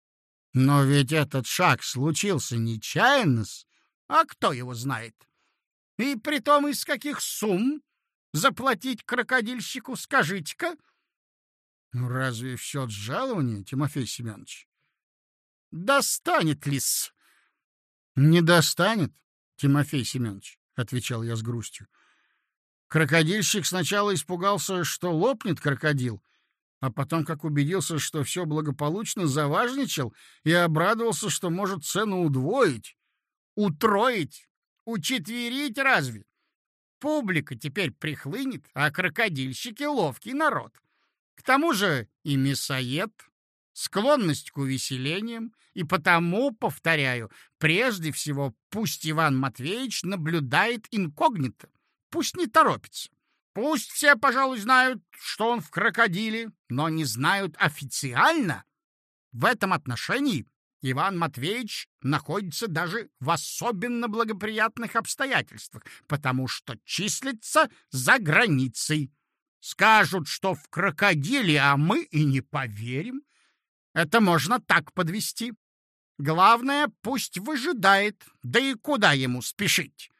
Но ведь этот шаг случился нечаянно-с. А кто его знает? И притом из каких сумм заплатить крокодильщику, скажите-ка? Ну, разве в счет жалования, Тимофей Семенович? достанет ли-с? Не достанет, Тимофей Семенович, отвечал я с грустью. Крокодильщик сначала испугался, что лопнет крокодил, а потом, как убедился, что все благополучно, заважничал и обрадовался, что может цену удвоить. Утроить? Учетверить разве? Публика теперь прихлынет, а крокодильщики — ловкий народ. К тому же и мясоед, склонность к увеселениям, и потому, повторяю, прежде всего пусть Иван Матвеевич наблюдает инкогнито, пусть не торопится. Пусть все, пожалуй, знают, что он в крокодиле, но не знают официально. В этом отношении Иван Матвеевич находится даже в особенно благоприятных обстоятельствах, потому что числится за границей. Скажут, что в крокодиле, а мы и не поверим. Это можно так подвести. Главное, пусть выжидает, да и куда ему спешить?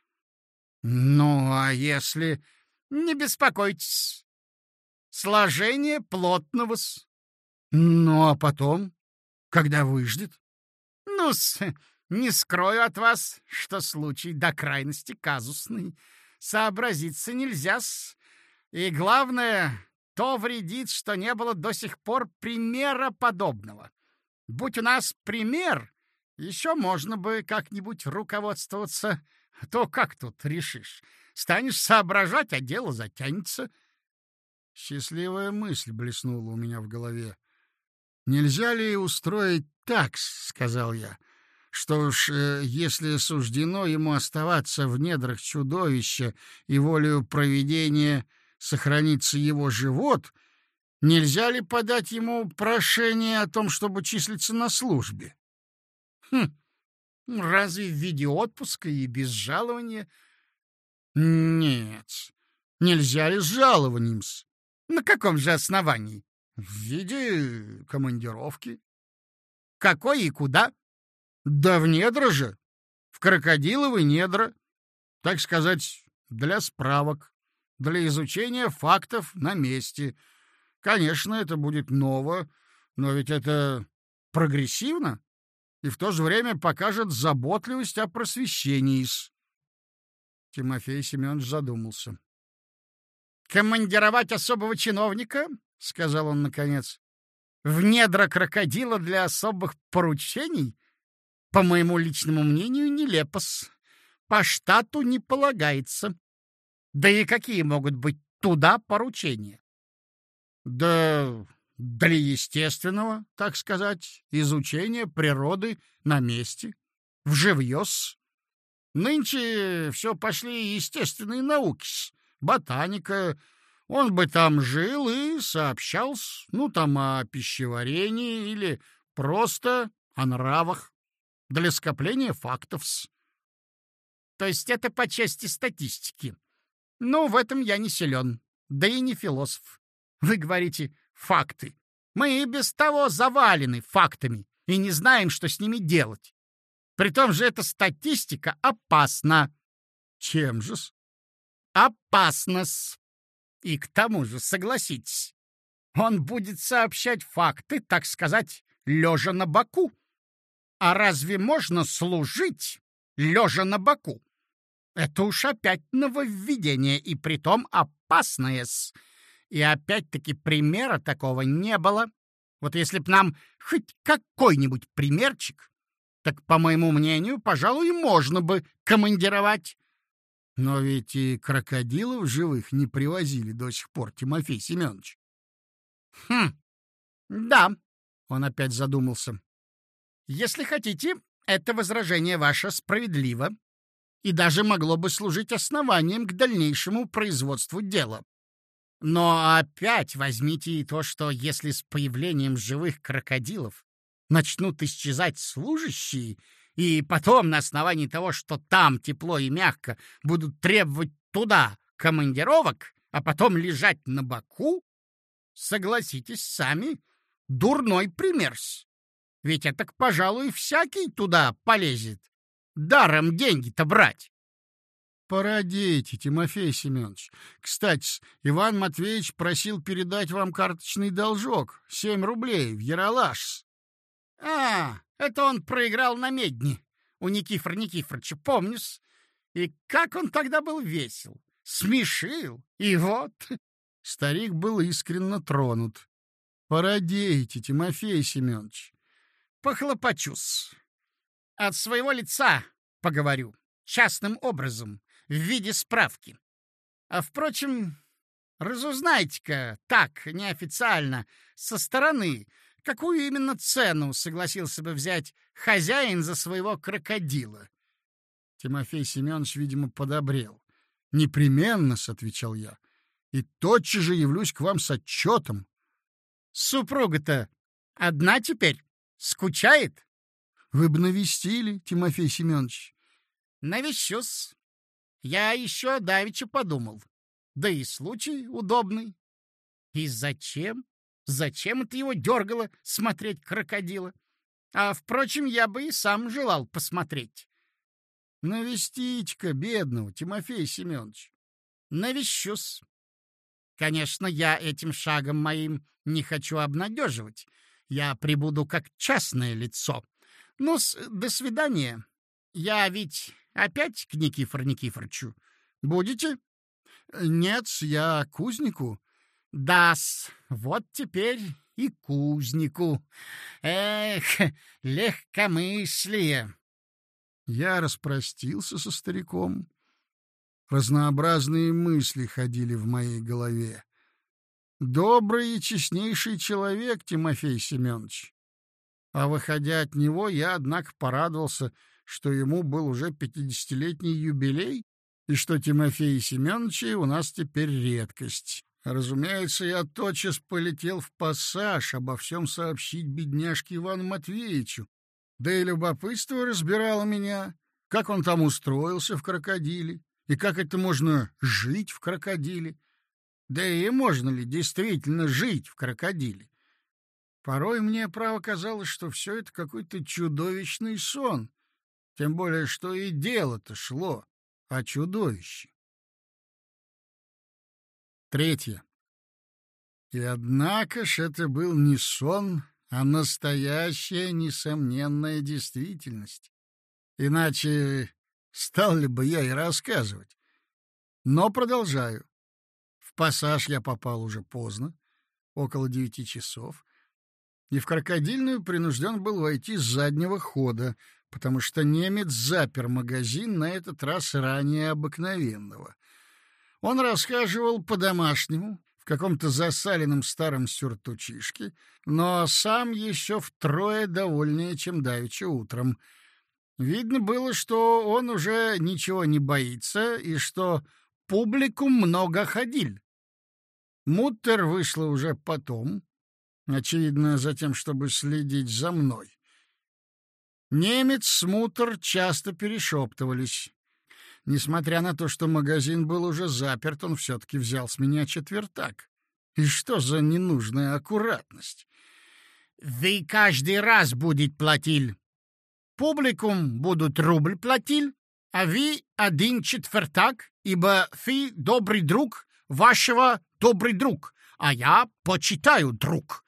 Ну, а если... Не беспокойтесь. Сложение плотного-с. Ну, а потом, когда выждет? Ну-с, не скрою от вас, что случай до крайности казусный. Сообразиться нельзя-с. И главное, то вредит, что не было до сих пор примера подобного. Будь у нас пример, еще можно бы как-нибудь руководствоваться. То как тут решишь? Станешь соображать, а дело затянется. Счастливая мысль блеснула у меня в голове. «Нельзя ли устроить так, — сказал я, — что уж э, если суждено ему оставаться в недрах чудовища и волею провидения сохранится его живот, нельзя ли подать ему прошение о том, чтобы числиться на службе?» Хм, разве в виде отпуска и без жалования? Нет, нельзя ли с жалованием-с? На каком же основании? В виде командировки. Какой и куда? Да в недра же, в крокодиловы недра, так сказать, для справок, для изучения фактов на месте. Конечно, это будет ново, но ведь это прогрессивно и в то же время покажет заботливость о просвещении. Тимофей Семенович задумался. «Командировать особого чиновника, — сказал он наконец, — в недра крокодила для особых поручений, по моему личному мнению, нелепо-с. По штату не полагается. Да и какие могут быть туда поручения?» «Да для естественного, так сказать, изучения природы на месте, вживьёс. Нынче все пошли естественные науки, ботаника. Он бы там жил и сообщал, ну, там, о пищеварении или просто о нравах, для скопления фактов. То есть это по части статистики. Ну, в этом я не силен, да и не философ. Вы говорите «факты». Мы и без того завалены фактами и не знаем, что с ними делать. Притом же эта статистика опасна. Чем же-с? Опасно-с. И к тому же, согласитесь, он будет сообщать факты, так сказать, лежа на боку. А разве можно служить лежа на боку? Это уж опять нововведение, и притом опасное-с. И опять-таки примера такого не было. Вот если б нам хоть какой-нибудь примерчик, так, по моему мнению, пожалуй, можно бы командировать. Но ведь и крокодилов живых не привозили до сих пор, Тимофей Семенович. Хм, да, он опять задумался. Если хотите, это возражение ваше справедливо и даже могло бы служить основанием к дальнейшему производству дела. Но опять возьмите и то, что если с появлением живых крокодилов начнут исчезать служащие, и потом на основании того, что там тепло и мягко, будут требовать туда командировок, а потом лежать на боку, согласитесь сами, дурной пример-с. Ведь это, пожалуй, всякий туда полезет. Даром деньги-то брать. Породите, Тимофей Семенович. Кстати, Иван Матвеевич просил передать вам карточный должок — семь рублей в Ералаш. А, это он проиграл на медне у Никифора Никифоровича, помнишь? И как он тогда был весел, смешил, и вот...» Старик был искренне тронут. «Породейте, Тимофей Семенович». «Похлопочусь. От своего лица поговорю, частным образом, в виде справки. А, впрочем, разузнайте-ка так, неофициально, со стороны, какую именно цену согласился бы взять хозяин за своего крокодила». Тимофей Семенович, видимо, подобрел. «Непременно», — отвечал я, — «и тотчас же явлюсь к вам с отчетом». «Супруга-то одна теперь? Скучает?» «Вы бы навестили, Тимофей Семенович». «Навещусь. Я еще давеча подумал. Да и случай удобный. И зачем? Зачем это его дергало смотреть крокодила? А, впрочем, я бы и сам желал посмотреть». «Навестите-ка бедного, Тимофей Семенович». «Навещусь. Конечно, я этим шагом моим не хочу обнадеживать. Я прибуду как частное лицо. Ну-с, до свидания. Я ведь опять к Никифору Никифорычу. Будете?» «Нет, я к кузнику». «Да-с, вот теперь и кузнику. Эх, легкомыслие». Я распростился со стариком. Разнообразные мысли ходили в моей голове. Добрый и честнейший человек Тимофей Семенович. А выходя от него, я, однако, порадовался, что ему был уже пятидесятилетний юбилей, и что Тимофей Семеновича у нас теперь редкость. Разумеется, я тотчас полетел в пассаж обо всем сообщить бедняжке Ивану Матвеевичу. Да и любопытство разбирало меня, как он там устроился в крокодиле, и как это можно жить в крокодиле, да и можно ли действительно жить в крокодиле. Порой мне, право, казалось, что все это какой-то чудовищный сон, тем более, что и дело-то шло о чудовище. Третье. И однако ж это был не сон, а настоящая несомненная действительность. Иначе стал ли бы я и рассказывать. Но продолжаю. В пассаж я попал уже поздно, около девяти часов, и в крокодильную принужден был войти с заднего хода, потому что немец запер магазин на этот раз ранее обыкновенного. Он расхаживал по-домашнему, в каком-то засаленном старом сюртучишке, но сам еще втрое довольнее, чем давеча утром. Видно было, что он уже ничего не боится и что публику много ходил. Муттер вышла уже потом, очевидно, за тем, чтобы следить за мной. Немец с Муттер часто перешептывались. Несмотря на то, что магазин был уже заперт, он все-таки взял с меня четвертак. И что за ненужная аккуратность? «Вы каждый раз будете платить. Публикум будут рубль платить, а вы один четвертак, ибо вы добрый друг вашего добрый друг, а я почитаю друг».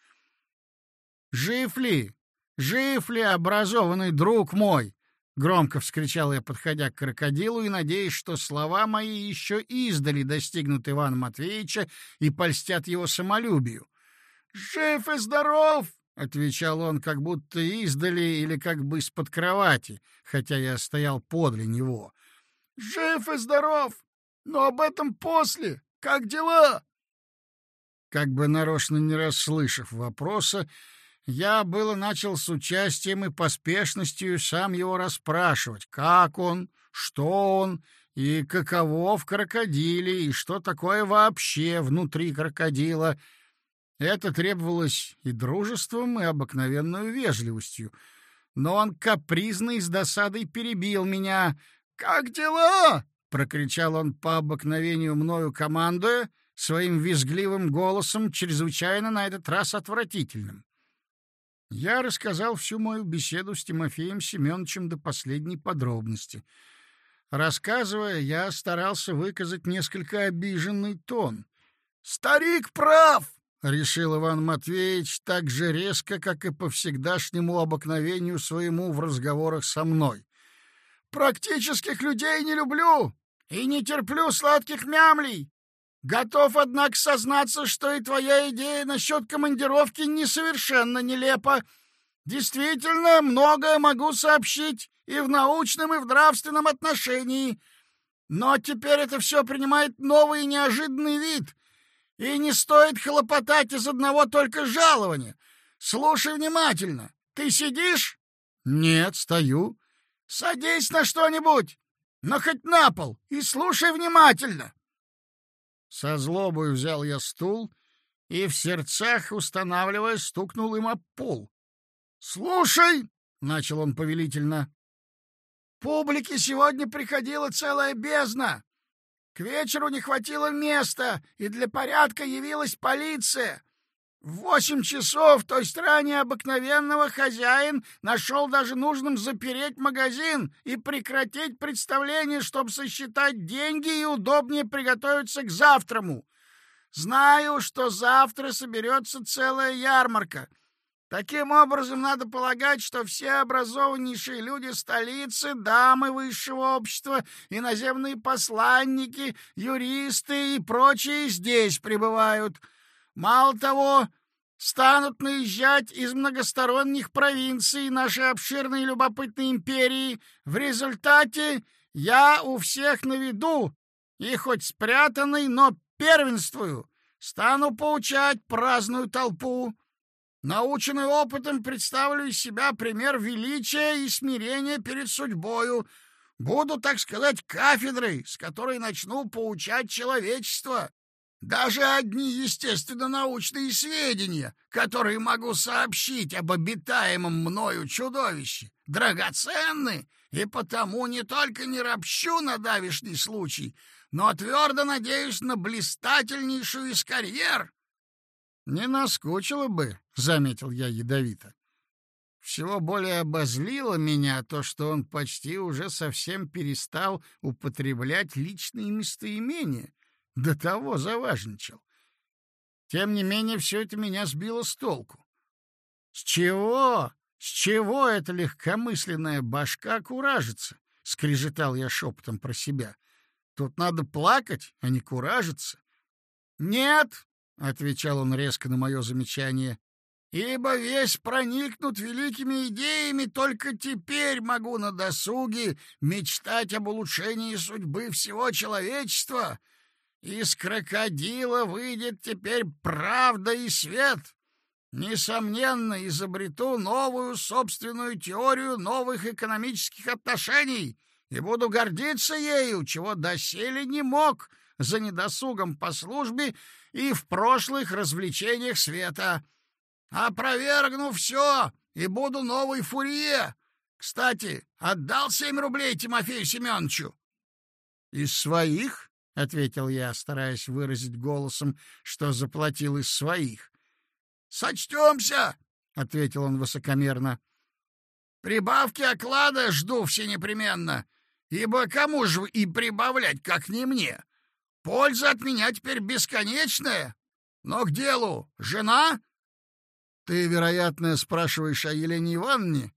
«Жив ли? Жив ли, образованный друг мой?» — громко вскричал я, подходя к крокодилу, и надеясь, что слова мои еще издали достигнут Ивана Матвеевича и польстят его самолюбию. «Жив и здоров!» — отвечал он, как будто издали или как бы из-под кровати, хотя я стоял подле него. «Жив и здоров! Но об этом после! Как дела?» Как бы нарочно не расслышав вопроса, я было начал с участием и поспешностью сам его расспрашивать, как он, что он и каково в крокодиле, и что такое вообще внутри крокодила. Это требовалось и дружеством, и обыкновенную вежливостью. Но он капризно и с досадой перебил меня. «Как дела?» — прокричал он по обыкновению мною командуя, своим визгливым голосом, чрезвычайно на этот раз отвратительным. Я рассказал всю мою беседу с Тимофеем Семеновичем до последней подробности. Рассказывая, я старался выказать несколько обиженный тон. «Старик прав!» — решил Иван Матвеевич так же резко, как и по всегдашнему обыкновению своему в разговорах со мной. «Практических людей не люблю и не терплю сладких мямлей. Готов, однако, сознаться, что и твоя идея насчет командировки несовершенно нелепа. Действительно, многое могу сообщить и в научном, и в нравственном отношении. Но теперь это все принимает новый и неожиданный вид, и не стоит хлопотать из одного только жалования. Слушай внимательно. Ты сидишь?» «Нет, стою». «Садись на что-нибудь, но хоть на пол, и слушай внимательно». Со злобой взял я стул и в сердцах, устанавливая, стукнул им об пол. «Слушай!» — начал он повелительно. «Публике сегодня приходила целая бездна. К вечеру не хватило места, и для порядка явилась полиция. В восемь часов, то есть ранее обыкновенного, хозяин нашел даже нужным запереть магазин и прекратить представление, чтобы сосчитать деньги и удобнее приготовиться к завтраму. Знаю, что завтра соберется целая ярмарка. Таким образом, надо полагать, что все образованнейшие люди столицы, дамы высшего общества, иноземные посланники, юристы и прочие здесь пребывают. Мало того, станут наезжать из многосторонних провинций нашей обширной и любопытной империи. В результате я у всех на виду и хоть спрятанный, но первенствую. Стану поучать праздную толпу. Наученный опытом, представлю из себя пример величия и смирения перед судьбою. Буду, так сказать, кафедрой, с которой начну поучать человечество. Даже одни естественно-научные сведения, которые могу сообщить об обитаемом мною чудовище, драгоценны, и потому не только не ропщу на давешний случай, но твердо надеюсь на блистательнейшую из карьер». «Не наскучило бы», — заметил я ядовито. Всего более обозлило меня то, что он почти уже совсем перестал употреблять личные местоимения. До того заважничал. Тем не менее, все это меня сбило с толку. С чего? С чего эта легкомысленная башка куражится? Скрежетал я шепотом про себя. Тут надо плакать, а не куражиться. «Нет», — отвечал он резко на мое замечание, «ибо весь проникнут великими идеями, только теперь могу на досуге мечтать об улучшении судьбы всего человечества. Из крокодила выйдет теперь правда и свет. Несомненно, изобрету новую собственную теорию новых экономических отношений и буду гордиться ею, чего доселе не мог за недосугом по службе и в прошлых развлечениях света. Опровергну все и буду новый Фурье. Кстати, отдал семь рублей Тимофею Семеновичу». «Из своих?» — ответил я, стараясь выразить голосом, что заплатил из своих. «Сочтемся», — ответил он высокомерно. «Прибавки оклада жду все непременно, ибо кому же и прибавлять, как не мне? Польза от меня теперь бесконечная. Но к делу. Жена?» «Ты, вероятно, спрашиваешь о Елене Ивановне?»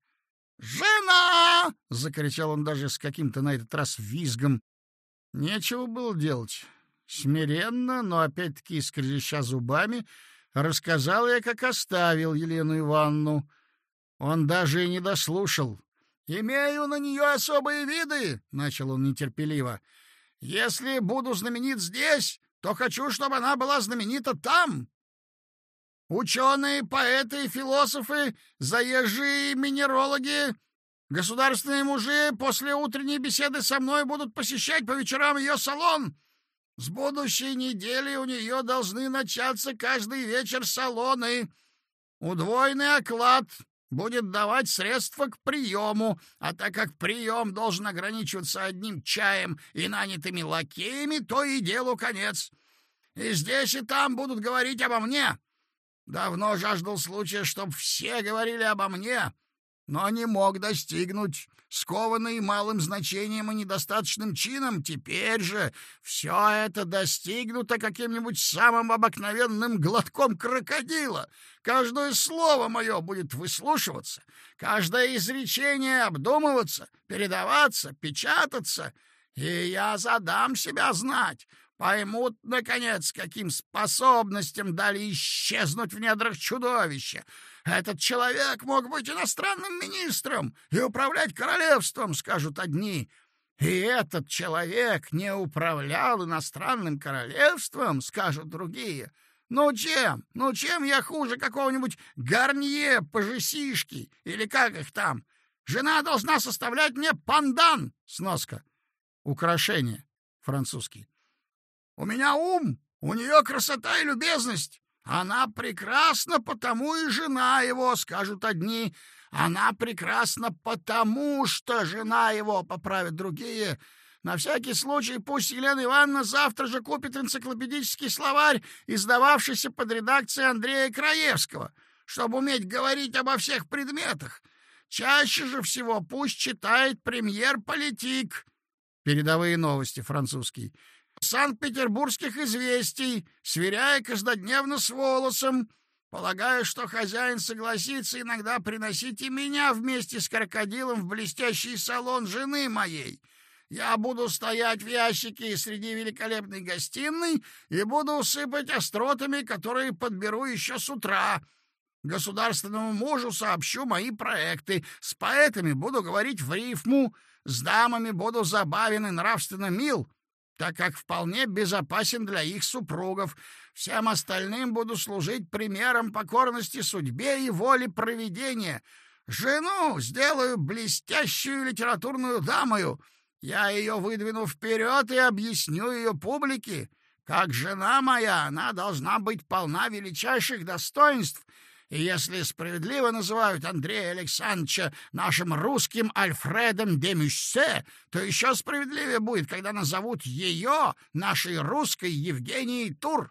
«Жена!» — закричал он даже с каким-то на этот раз визгом. Нечего было делать. Смиренно, но опять-таки скрежеща зубами, рассказал я, как оставил Елену Ивановну. Он даже и не дослушал. «Имею на нее особые виды», — начал он нетерпеливо. «Если буду знаменит здесь, то хочу, чтобы она была знаменита там. Ученые, поэты, философы, заезжие минерологи, государственные мужи после утренней беседы со мной будут посещать по вечерам ее салон. С будущей недели у нее должны начаться каждый вечер салоны. Удвоенный оклад будет давать средства к приему, а так как прием должен ограничиваться одним чаем и нанятыми лакеями, то и делу конец. И здесь, и там будут говорить обо мне. Давно жаждал случая, чтоб все говорили обо мне. но не мог достигнуть, скованный малым значением и недостаточным чином. Теперь же все это достигнуто каким-нибудь самым обыкновенным глотком крокодила. Каждое слово мое будет выслушиваться, каждое изречение обдумываться, передаваться, печататься, и я задам себя знать. Поймут, наконец, каким способностям дали исчезнуть в недрах чудовища. Этот человек мог быть иностранным министром и управлять королевством, скажут одни. И этот человек не управлял иностранным королевством, скажут другие. Ну чем? Ну чем я хуже какого-нибудь Гарнье, Пажесишки или как их там? Жена должна составлять мне пандан, сноска. Украшение, французский. У меня ум, у нее красота и любезность. Она прекрасна, потому и жена его, скажут одни. Она прекрасна, потому что жена его, поправят другие. На всякий случай пусть Елена Ивановна завтра же купит энциклопедический словарь, издававшийся под редакцией Андрея Краевского, чтобы уметь говорить обо всех предметах. Чаще же всего пусть читает «Премьер-политик». Передовые новости, французский. Санкт-Петербургских известий, сверяя каждодневно с Волосом. Полагаю, что хозяин согласится иногда приносить и меня вместе с крокодилом в блестящий салон жены моей. Я буду стоять в ящике среди великолепной гостиной и буду усыпать остротами, которые подберу еще с утра. Государственному мужу сообщу мои проекты, с поэтами буду говорить в рифму, с дамами буду забавен и нравственно мил, так как вполне безопасен для их супругов. Всем остальным буду служить примером покорности судьбе и воле провидения. Жену сделаю блестящую литературную дамою. Я ее выдвину вперед и объясню ее публике. Как жена моя, она должна быть полна величайших достоинств. И если справедливо называют Андрея Александровича нашим русским Альфредом де Мюссе, то еще справедливее будет, когда назовут ее нашей русской Евгенией Тур.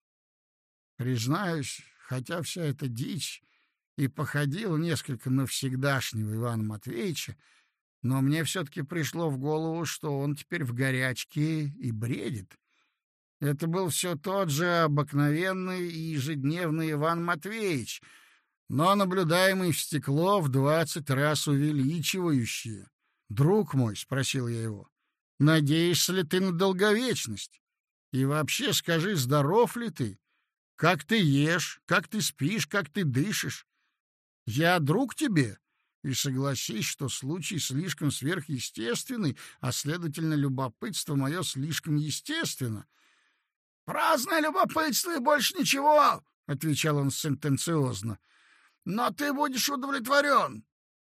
Признаюсь, хотя вся эта дичь и походила несколько на всегдашнего Ивана Матвеевича, но мне все-таки пришло в голову, что он теперь в горячке и бредит. Это был все тот же обыкновенный и ежедневный Иван Матвеевич, но наблюдаемый в стекло в двадцать раз увеличивающий. «Друг мой», — спросил я его, — «надеешься ли ты на долговечность? И вообще скажи, здоров ли ты? Как ты ешь, как ты спишь, как ты дышишь? Я друг тебе, и согласись, что случай слишком сверхъестественный, а, следовательно, любопытство мое слишком естественно». «Праздное любопытство и больше ничего», — отвечал он сентенциозно. «Но ты будешь удовлетворен.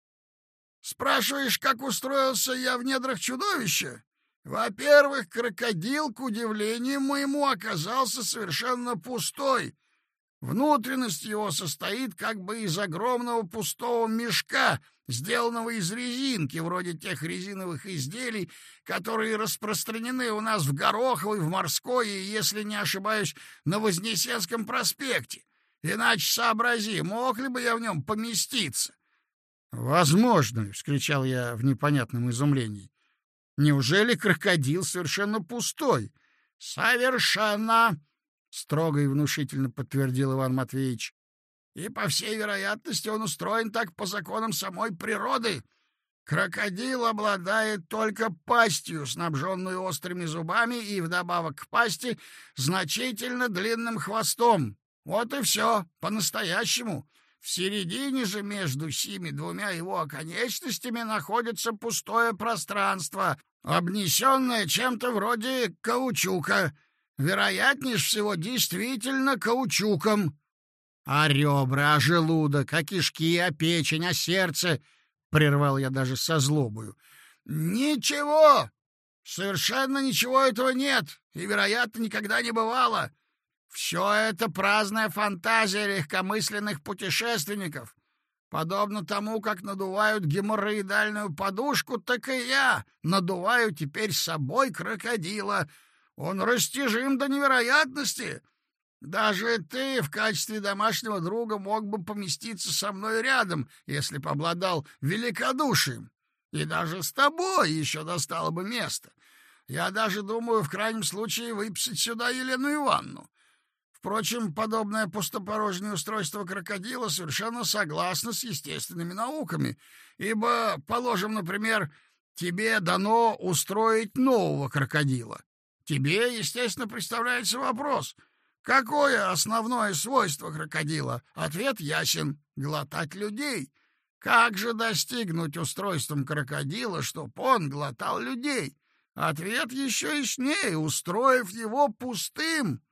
Спрашиваешь, как устроился я в недрах чудовища? Во-первых, крокодил, к удивлению моему, оказался совершенно пустой. Внутренность его состоит как бы из огромного пустого мешка, сделанного из резинки, вроде тех резиновых изделий, которые распространены у нас в Гороховой, в Морской и, если не ошибаюсь, на Вознесенском проспекте. Иначе сообрази, мог ли бы я в нем поместиться?» «Возможно!» — вскричал я в непонятном изумлении. «Неужели крокодил совершенно пустой?» «Совершенно!» — строго и внушительно подтвердил Иван Матвеевич. «И, по всей вероятности, он устроен так по законам самой природы. Крокодил обладает только пастью, снабженную острыми зубами, и вдобавок к пасти значительно длинным хвостом. Вот и все, по-настоящему. В середине же между сими двумя его оконечностями находится пустое пространство, обнесенное чем-то вроде каучука. Вероятнее всего, действительно каучуком. А ребра, а желудок, а кишки, а печень, а сердце...» — прервал я даже со злобою. «Ничего! Совершенно ничего этого нет, и, вероятно, никогда не бывало. Все это праздная фантазия легкомысленных путешественников. Подобно тому, как надувают геморроидальную подушку, так и я надуваю теперь с собой крокодила. Он растяжим до невероятности. Даже ты в качестве домашнего друга мог бы поместиться со мной рядом, если бы обладал великодушием. И даже с тобой еще достало бы место. Я даже думаю, в крайнем случае, выписать сюда Елену Ивановну. Впрочем, подобное пустопорожнее устройство крокодила совершенно согласно с естественными науками, ибо, положим, например, тебе дано устроить нового крокодила. Тебе, естественно, представляется вопрос, какое основное свойство крокодила? Ответ ясен — глотать людей. Как же достигнуть устройством крокодила, чтоб он глотал людей? Ответ еще яснее — устроив его пустым.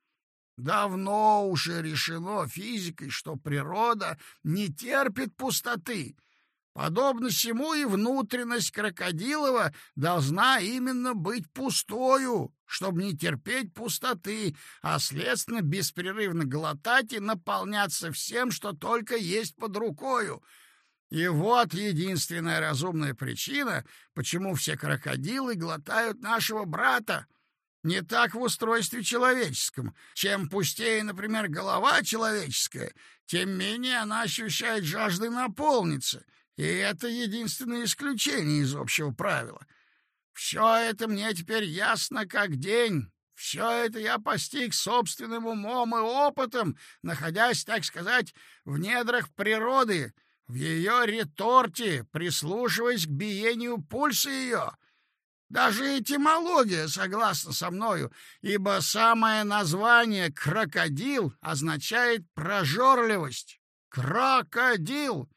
Давно уже решено физикой, что природа не терпит пустоты. Подобно сему и внутренность крокодилова должна именно быть пустою, чтобы не терпеть пустоты, а, следственно, беспрерывно глотать и наполняться всем, что только есть под рукою. И вот единственная разумная причина, почему все крокодилы глотают нашего брата. Не так в устройстве человеческом. Чем пустее, например, голова человеческая, тем менее она ощущает жажды наполниться. И это единственное исключение из общего правила. Все это мне теперь ясно как день. Все это я постиг собственным умом и опытом, находясь, так сказать, в недрах природы, в ее реторте, прислушиваясь к биению пульса ее. Даже этимология согласна со мною, ибо самое название «крокодил» означает прожорливость. Крокодил,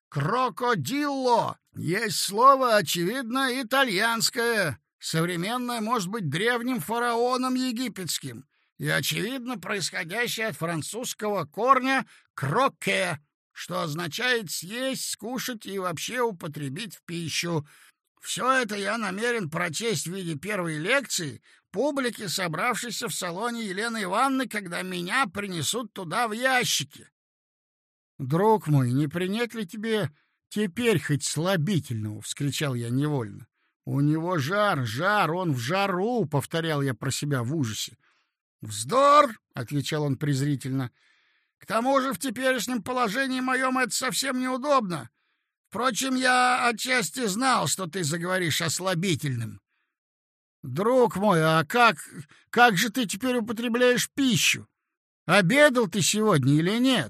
крокодилло есть слово, очевидно, итальянское, современное, может быть, древним фараоном египетским, и, очевидно, происходящее от французского корня «кроке», что означает съесть, скушать и вообще употребить в пищу. Все это я намерен прочесть в виде первой лекции публике, собравшейся в салоне Елены Ивановны, когда меня принесут туда в ящике. «Друг мой, не принять ли тебе теперь хоть слабительного?» — вскричал я невольно. «У него жар, жар, он в жару!» — повторял я про себя в ужасе. «Вздор!» — отвечал он презрительно. «К тому же в теперешнем положении моем это совсем неудобно. Впрочем, я отчасти знал, что ты заговоришь о слабительном». «Друг мой, а как, как же ты теперь употребляешь пищу? Обедал ты сегодня или нет?»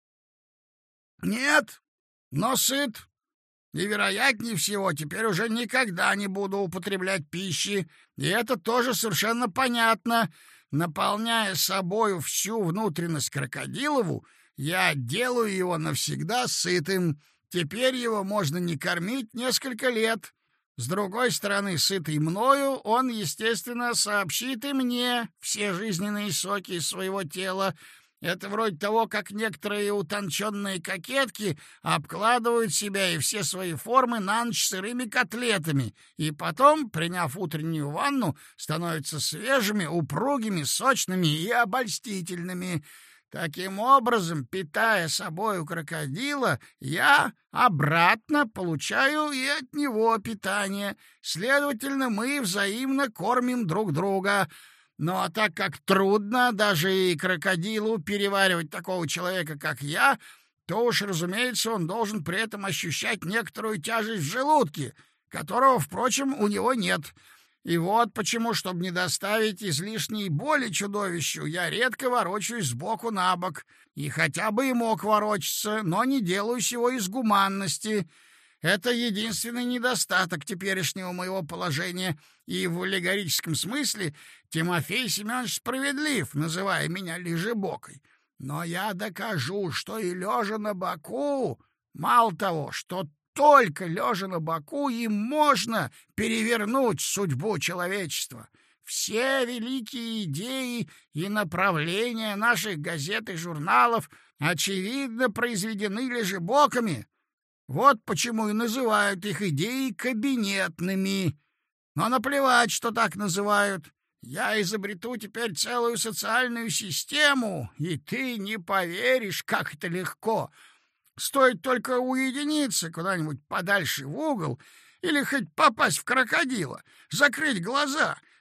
«Нет, но сыт. И, вероятнее всего, теперь уже никогда не буду употреблять пищи. И это тоже совершенно понятно. Наполняя собою всю внутренность крокодилову, я делаю его навсегда сытым. Теперь его можно не кормить несколько лет. С другой стороны, сытый мною, он, естественно, сообщит и мне все жизненные соки из своего тела. Это вроде того, как некоторые утонченные кокетки обкладывают себя и все свои формы на ночь сырыми котлетами, и потом, приняв утреннюю ванну, становятся свежими, упругими, сочными и обольстительными. Таким образом, питая собою крокодила, я обратно получаю и от него питание. Следовательно, мы взаимно кормим друг друга. Ну, а так как трудно даже и крокодилу переваривать такого человека, как я, то уж, разумеется, он должен при этом ощущать некоторую тяжесть в желудке, которого, впрочем, у него нет. И вот почему, чтобы не доставить излишней боли чудовищу, я редко ворочаюсь сбоку на бок, и хотя бы и мог ворочаться, но не делаю сего из гуманности. Это единственный недостаток теперешнего моего положения, и в аллегорическом смысле Тимофей Семенович справедлив, называя меня лежебокой. Но я докажу, что и лежа на боку, мало того, что только лежа на боку им можно перевернуть судьбу человечества. Все великие идеи и направления наших газет и журналов очевидно произведены лежебоками. Вот почему и называют их идеи кабинетными. Но наплевать, что так называют. Я изобрету теперь целую социальную систему, и ты не поверишь, как это легко. Стоит только уединиться куда-нибудь подальше в угол или хоть попасть в крокодила, закрыть глаза,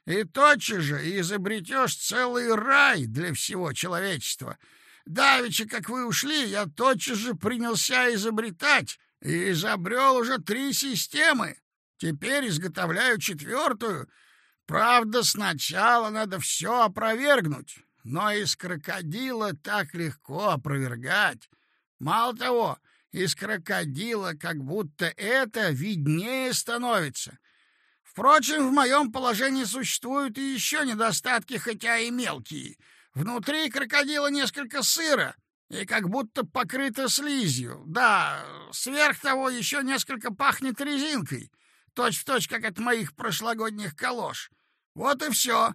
и тотчас же изобретешь целый рай для всего человечества. Давеча, как вы ушли, я тотчас же принялся изобретать и изобрел уже три системы. Теперь изготовляю четвертую. Правда, сначала надо все опровергнуть, но из крокодила так легко опровергать. Мало того, из крокодила как будто это виднее становится. Впрочем, в моем положении существуют и еще недостатки, хотя и мелкие. Внутри крокодила несколько сыро и как будто покрыто слизью. Да, сверх того еще несколько пахнет резинкой, точь-в-точь, как от моих прошлогодних калош. Вот и все.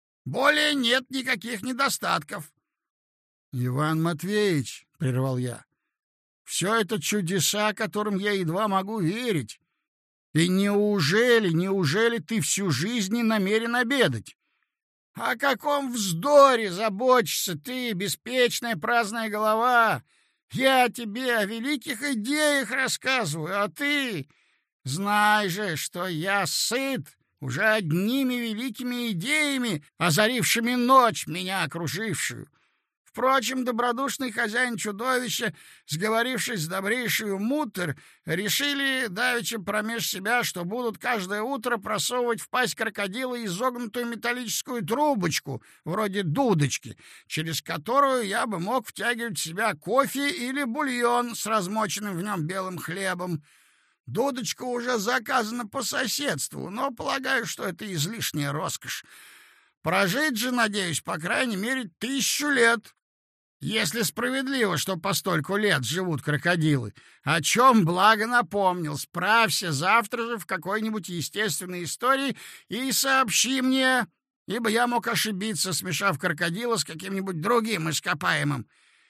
Более нет никаких недостатков. — Иван Матвеевич, — прервал я, — все это чудеса, которым я едва могу верить. И неужели, неужели ты всю жизнь не намерен обедать? — О каком вздоре заботишься ты, беспечная праздная голова? Я тебе о великих идеях рассказываю, а ты... Знай же, что я сыт уже одними великими идеями, озарившими ночь, меня окружившую. Впрочем, добродушный хозяин чудовища, сговорившись с добрейшую мутр, решили давеча промеж себя, что будут каждое утро просовывать в пасть крокодила изогнутую металлическую трубочку, вроде дудочки, через которую я бы мог втягивать в себя кофе или бульон с размоченным в нем белым хлебом. Дудочка уже заказана по соседству, но полагаю, что это излишняя роскошь. Прожить же, надеюсь, по крайней мере, тысячу лет. Если справедливо, что по стольку лет живут крокодилы, о чем благо напомнил, справься завтра же в какой-нибудь естественной истории и сообщи мне, ибо я мог ошибиться, смешав крокодила с каким-нибудь другим ископаемым.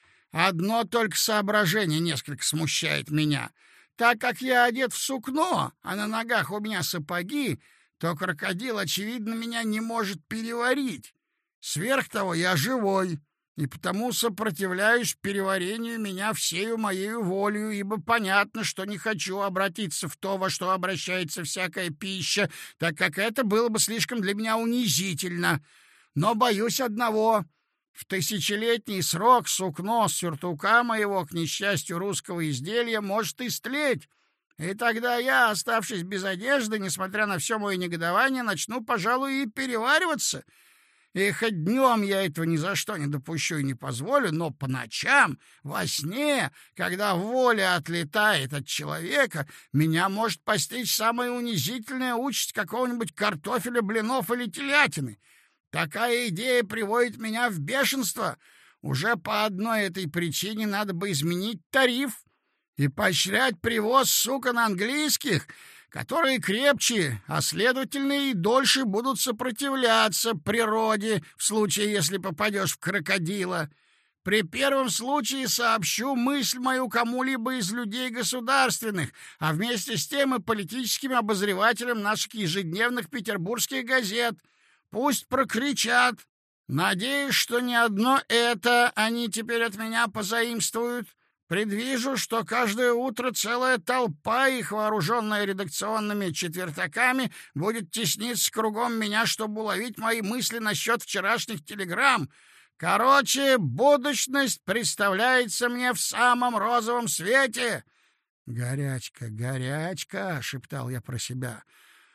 Одно только соображение несколько смущает меня. Так как я одет в сукно, а на ногах у меня сапоги, то крокодил, очевидно, меня не может переварить. Сверх того, я живой, и потому сопротивляюсь переварению меня всею моею волею, ибо понятно, что не хочу обратиться в то, во что обращается всякая пища, так как это было бы слишком для меня унизительно. Но боюсь одного: в тысячелетний срок сукно с сюртука моего, к несчастью, русского изделия может истлеть, и тогда я, оставшись без одежды, несмотря на все мое негодование, начну, пожалуй, и перевариваться. И хоть днем я этого ни за что не допущу и не позволю, но по ночам, во сне, когда воля отлетает от человека, меня может постичь самая унизительная участь какого-нибудь картофеля, блинов или телятины. Такая идея приводит меня в бешенство. Уже по одной этой причине надо бы изменить тариф и поощрять привоз сукон английских, которые крепче, а следовательно и дольше будут сопротивляться природе в случае, если попадешь в крокодила. При первом случае сообщу мысль мою кому-либо из людей государственных, а вместе с тем и политическим обозревателям наших ежедневных петербургских газет. Пусть прокричат. Надеюсь, что не одно это они теперь от меня позаимствуют. Предвижу, что каждое утро целая толпа их, вооруженная редакционными четвертаками, будет тесниться кругом меня, чтобы уловить мои мысли насчет вчерашних телеграмм. Короче, будущность представляется мне в самом розовом свете. «Горячка, горячка!» — шептал я про себя.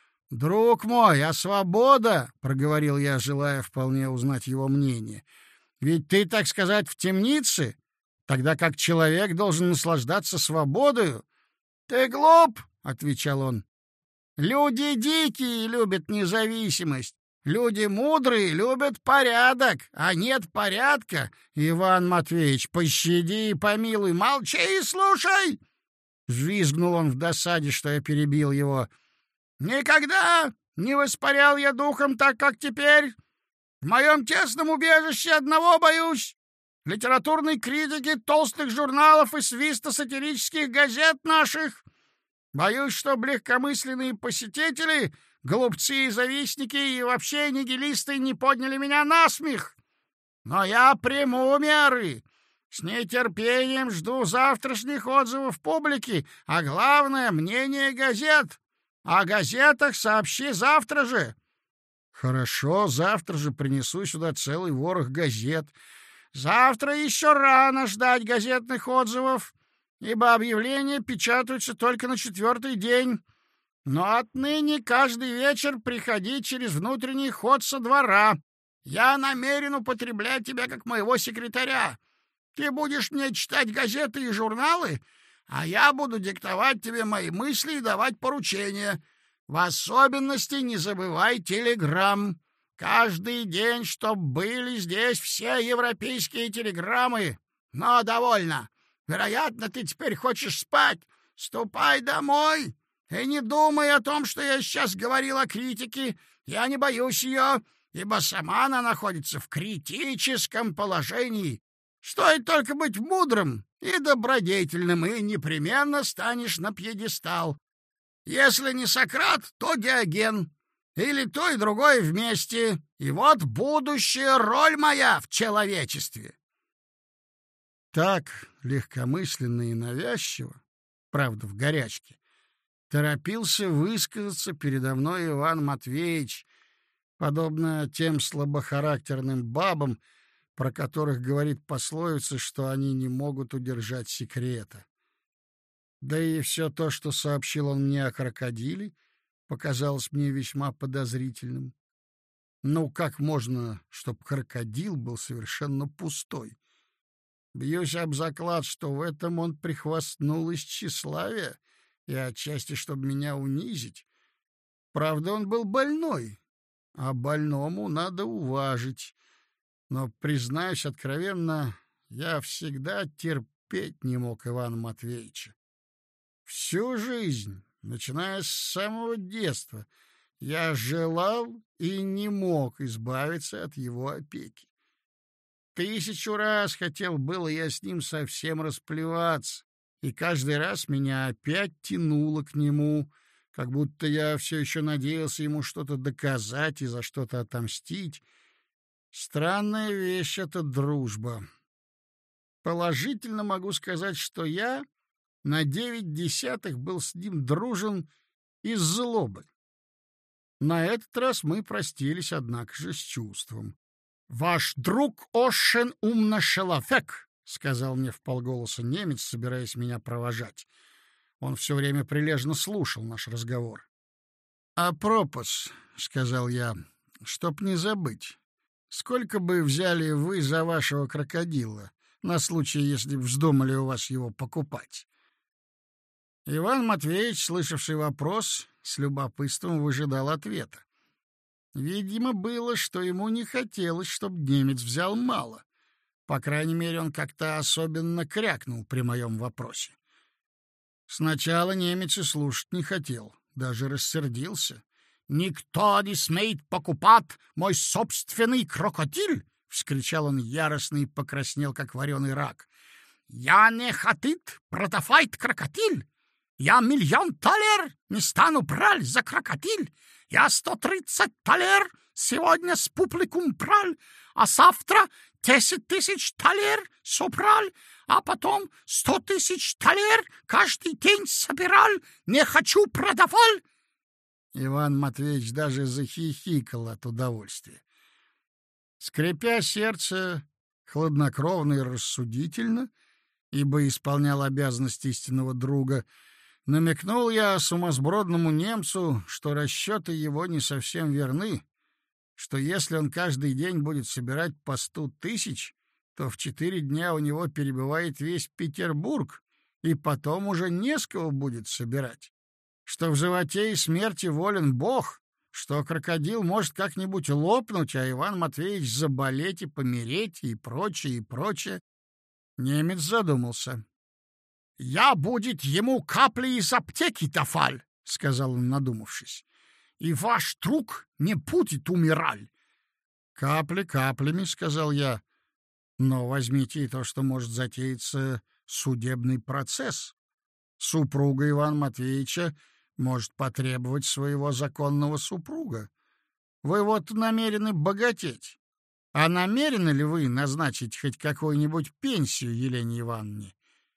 «Друг мой, а свобода?» — проговорил я, желая вполне узнать его мнение. «Ведь ты, так сказать, в темнице, тогда как человек должен наслаждаться свободою». «Ты глуп!» — отвечал он. «Люди дикие любят независимость. Люди мудрые любят порядок, а нет порядка. Иван Матвеевич, пощади и помилуй, молчи и слушай!» Взвизгнул он в досаде, что я перебил его. «Никогда не воспарял я духом так, как теперь. В моем тесном убежище одного боюсь — литературной критики толстых журналов и свиста сатирических газет наших. Боюсь, чтоб легкомысленные посетители, глупцы и завистники и вообще нигилисты не подняли меня на смех. Но я приму меры. С нетерпением жду завтрашних отзывов публики, а главное — мнение газет. О газетах сообщи завтра же». Хорошо, завтра же принесу сюда целый ворох газет. Завтра еще рано ждать газетных отзывов, ибо объявления печатаются только на четвертый день. Но отныне каждый вечер приходи через внутренний ход со двора. Я намерен употреблять тебя как моего секретаря. Ты будешь мне читать газеты и журналы, а я буду диктовать тебе мои мысли и давать поручения. В особенности не забывай телеграмм. Каждый день, чтоб были здесь все европейские телеграммы. Но довольно. Вероятно, ты теперь хочешь спать. Ступай домой и не думай о том, что я сейчас говорил о критике. Я не боюсь ее, ибо сама она находится в критическом положении. Стоит только быть мудрым и добродетельным, и непременно станешь на пьедестал. Если не Сократ, то Диоген, или то и другое вместе. И вот будущая роль моя в человечестве. Так легкомысленно и навязчиво, правда, в горячке, торопился высказаться передо мной Иван Матвеевич, подобно тем слабохарактерным бабам, про которых говорит пословица, что они не могут удержать секрета. Да и все то, что сообщил он мне о крокодиле, показалось мне весьма подозрительным. Ну, как можно, чтоб крокодил был совершенно пустой? Бьюсь об заклад, что в этом он прихвастнул из тщеславия и отчасти, чтобы меня унизить. Правда, он был больной, а больному надо уважить. Но, признаюсь откровенно, я всегда терпеть не мог Ивана Матвеевича. Всю жизнь, начиная с самого детства, я желал и не мог избавиться от его опеки. Тысячу раз хотел было я с ним совсем расплеваться, и каждый раз меня опять тянуло к нему, как будто я все еще надеялся ему что-то доказать и за что-то отомстить. Странная вещь эта дружба. Положительно могу сказать, что я на девять десятых был с ним дружен из злобы. На этот раз мы простились, однако же, с чувством. «Ваш друг очень умный человек», — сказал мне вполголоса немец, собираясь меня провожать. Он все время прилежно слушал наш разговор. «Апропос», — сказал я, — «чтоб не забыть, сколько бы взяли вы за вашего крокодила, на случай, если б вздумали у вас его покупать?» Иван Матвеевич, слышавший вопрос, с любопытством выжидал ответа. Видимо, было, что ему не хотелось, чтобы немец взял мало. По крайней мере, он как-то особенно крякнул при моем вопросе. Сначала немец и слушать не хотел, даже рассердился. «Никто не смеет покупать мой собственный крокодил!» — вскричал он яростно и покраснел, как вареный рак. «Я не хотит продавать крокодил! Я миллион талер не стану брать за крокодил! Я сто тридцать талер сегодня с публикум брал, а завтра десять тысяч талер собрал, а потом сто тысяч талер каждый день собирал, не хочу продавал!» Иван Матвеевич даже захихикал от удовольствия. Скрипя сердце, хладнокровно и рассудительно, ибо исполнял обязанности истинного друга, намекнул я сумасбродному немцу, что расчеты его не совсем верны, что если он каждый день будет собирать по сто тысяч, то в четыре дня у него перебывает весь Петербург, и потом уже не с кого будет собирать, что в животе и смерти волен Бог, что крокодил может как-нибудь лопнуть, а Иван Матвеевич заболеть и помереть, и прочее, и прочее. Немец задумался. «Я будет ему капли из аптеки давал», — сказал он, надумавшись. «И ваш друг не будет умирать». «Капли каплями», — сказал я. «Но возьмите и то, что может затеяться судебный процесс. Супруга Ивана Матвеевича может потребовать своего законного супруга. Вы вот намерены богатеть. А намерены ли вы назначить хоть какую-нибудь пенсию Елене Ивановне?»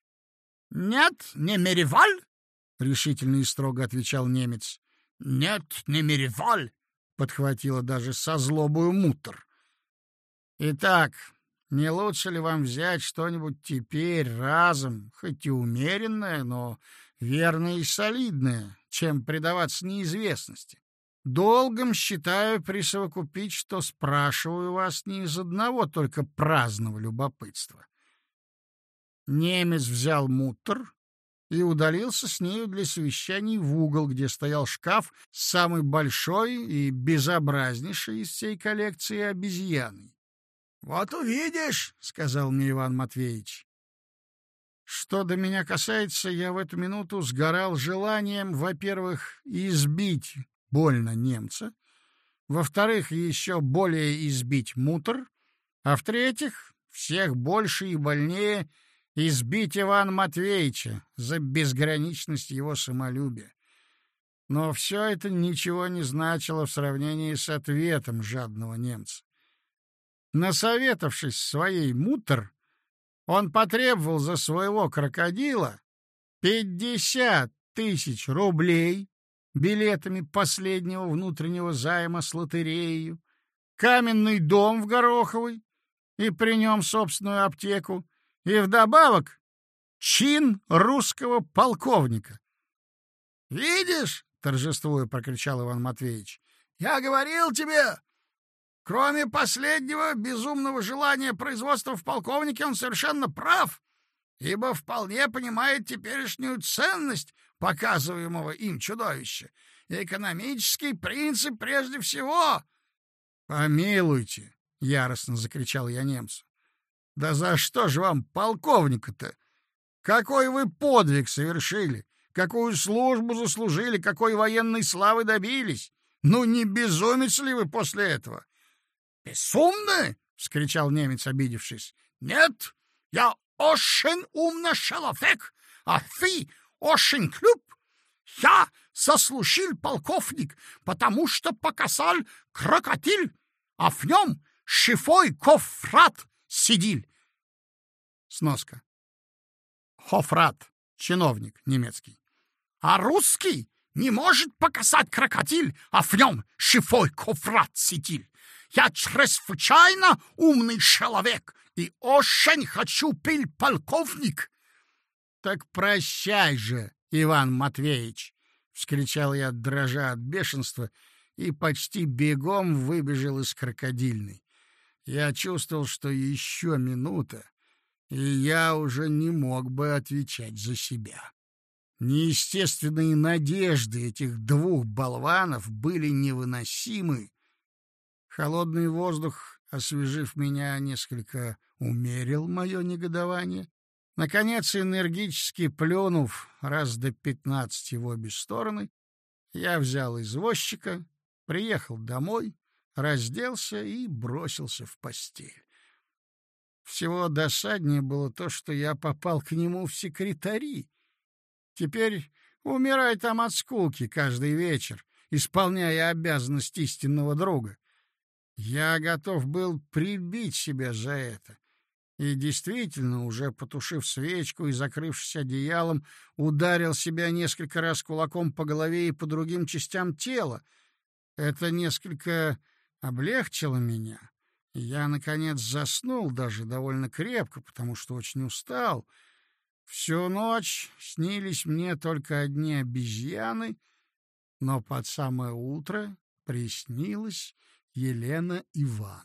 «Нет, не меревал», — решительно и строго отвечал немец. «Нет, не меревал. подхватила даже со злобою Мутр. Итак, не лучше ли вам взять что-нибудь теперь разом, хоть и умеренное, но верное и солидное, чем предаваться неизвестности? Долгом считаю присовокупить, что спрашиваю вас не из одного только праздного любопытства. Немец взял Мутр и удалился с нею для совещаний в угол, где стоял шкаф с самой большой и безобразнейшей из всей коллекции обезьяной. — Вот увидишь, — сказал мне Иван Матвеевич. Что до меня касается, я в эту минуту сгорал желанием, во-первых, избить больно немца, во-вторых, еще более избить Мутр, а в-третьих, всех больше и больнее избить Ивана Матвеевича за безграничность его самолюбия. Но все это ничего не значило в сравнении с ответом жадного немца. Насоветовавшись своей Мутр, он потребовал за своего крокодила пятьдесят тысяч рублей билетами последнего внутреннего займа с лотереей, каменный дом в Гороховой и при нем собственную аптеку, и вдобавок чин русского полковника. — Видишь, — торжествуя прокричал Иван Матвеевич, — я говорил тебе, кроме последнего безумного желания производства в полковнике, он совершенно прав, ибо вполне понимает теперешнюю ценность показываемого им чудовища. Экономический принцип прежде всего. — Помилуйте, — яростно закричал я немцу. — Да за что же вам полковника-то? Какой вы подвиг совершили? Какую службу заслужили? Какой военной славы добились? Ну, не безумец ли вы после этого? — Безумный? — вскричал немец, обидевшись. — Нет, я очень умный человек, а ты очень клюб. Я заслужил полковник, потому что показал крокодил, а в нем шифой кофрат сидил. Сноска. Хофрат — чиновник немецкий. А русский не может показать крокодил, а в нем шифой кофрат сидил. Я чрезвычайно умный человек и очень хочу пить полковник. — Так прощай же, Иван Матвеевич! — вскричал я, дрожа от бешенства, и почти бегом выбежал из крокодильной. Я чувствовал, что еще минута, и я уже не мог бы отвечать за себя. Неестественные надежды этих двух болванов были невыносимы. Холодный воздух, освежив меня, несколько умерил мое негодование. Наконец, энергически плюнув раз до пятнадцати в обе стороны, я взял извозчика, приехал домой, разделся и бросился в постель. Всего досаднее было то, что я попал к нему в секретари. Теперь умирай там от скуки каждый вечер, исполняя обязанность истинного друга. Я готов был прибить себя за это. И действительно, уже потушив свечку и закрывшись одеялом, ударил себя несколько раз кулаком по голове и по другим частям тела. Это несколько облегчило меня. И я, наконец, заснул даже довольно крепко, потому что очень устал. Всю ночь снились мне только одни обезьяны, но под самое утро приснилась Елена Ивановна.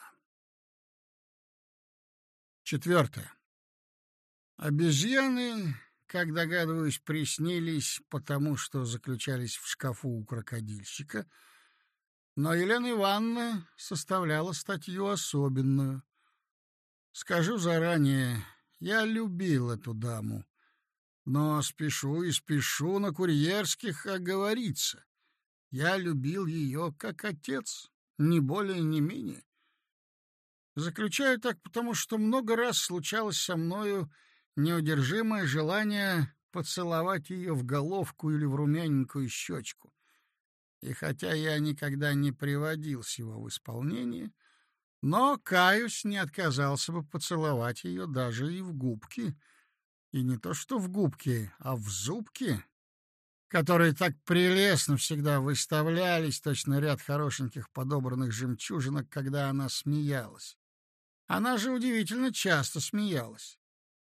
Четвертое. Обезьяны, как догадываюсь, приснились потому, что заключались в шкафу у крокодильщика, но Елена Ивановна составляла статью особенную. Скажу заранее, я любил эту даму, но спешу и спешу на курьерских оговориться. Я любил ее как отец, ни более, ни менее. Заключаю так, потому что много раз случалось со мною неудержимое желание поцеловать ее в головку или в румяненькую щечку. И хотя я никогда не приводил сего в исполнение, но, каюсь, не отказался бы поцеловать ее даже и в губки. И не то что в губки, а в зубки. которые так прелестно всегда выставлялись, точно ряд хорошеньких подобранных жемчужинок, когда она смеялась. Она же удивительно часто смеялась.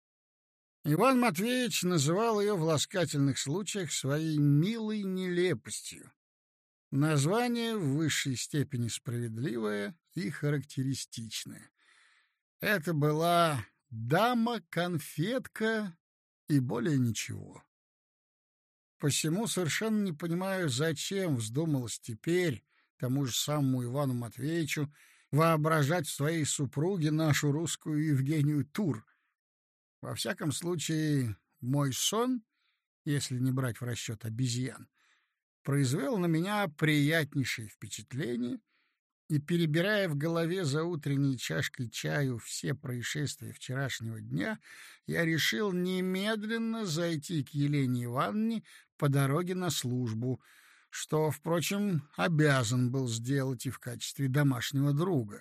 Иван Матвеевич называл ее в ласкательных случаях своей милой нелепостью. Название в высшей степени справедливое и характеристичное. Это была дама-конфетка и более ничего. Посему совершенно не понимаю, зачем вздумалось теперь тому же самому Ивану Матвеевичу воображать в своей супруге нашу русскую Евгению Тур. Во всяком случае, мой сон, если не брать в расчет обезьян, произвел на меня приятнейшее впечатление, и, перебирая в голове за утренней чашкой чаю все происшествия вчерашнего дня, я решил немедленно зайти к Елене Ивановне по дороге на службу, что, впрочем, обязан был сделать и в качестве домашнего друга.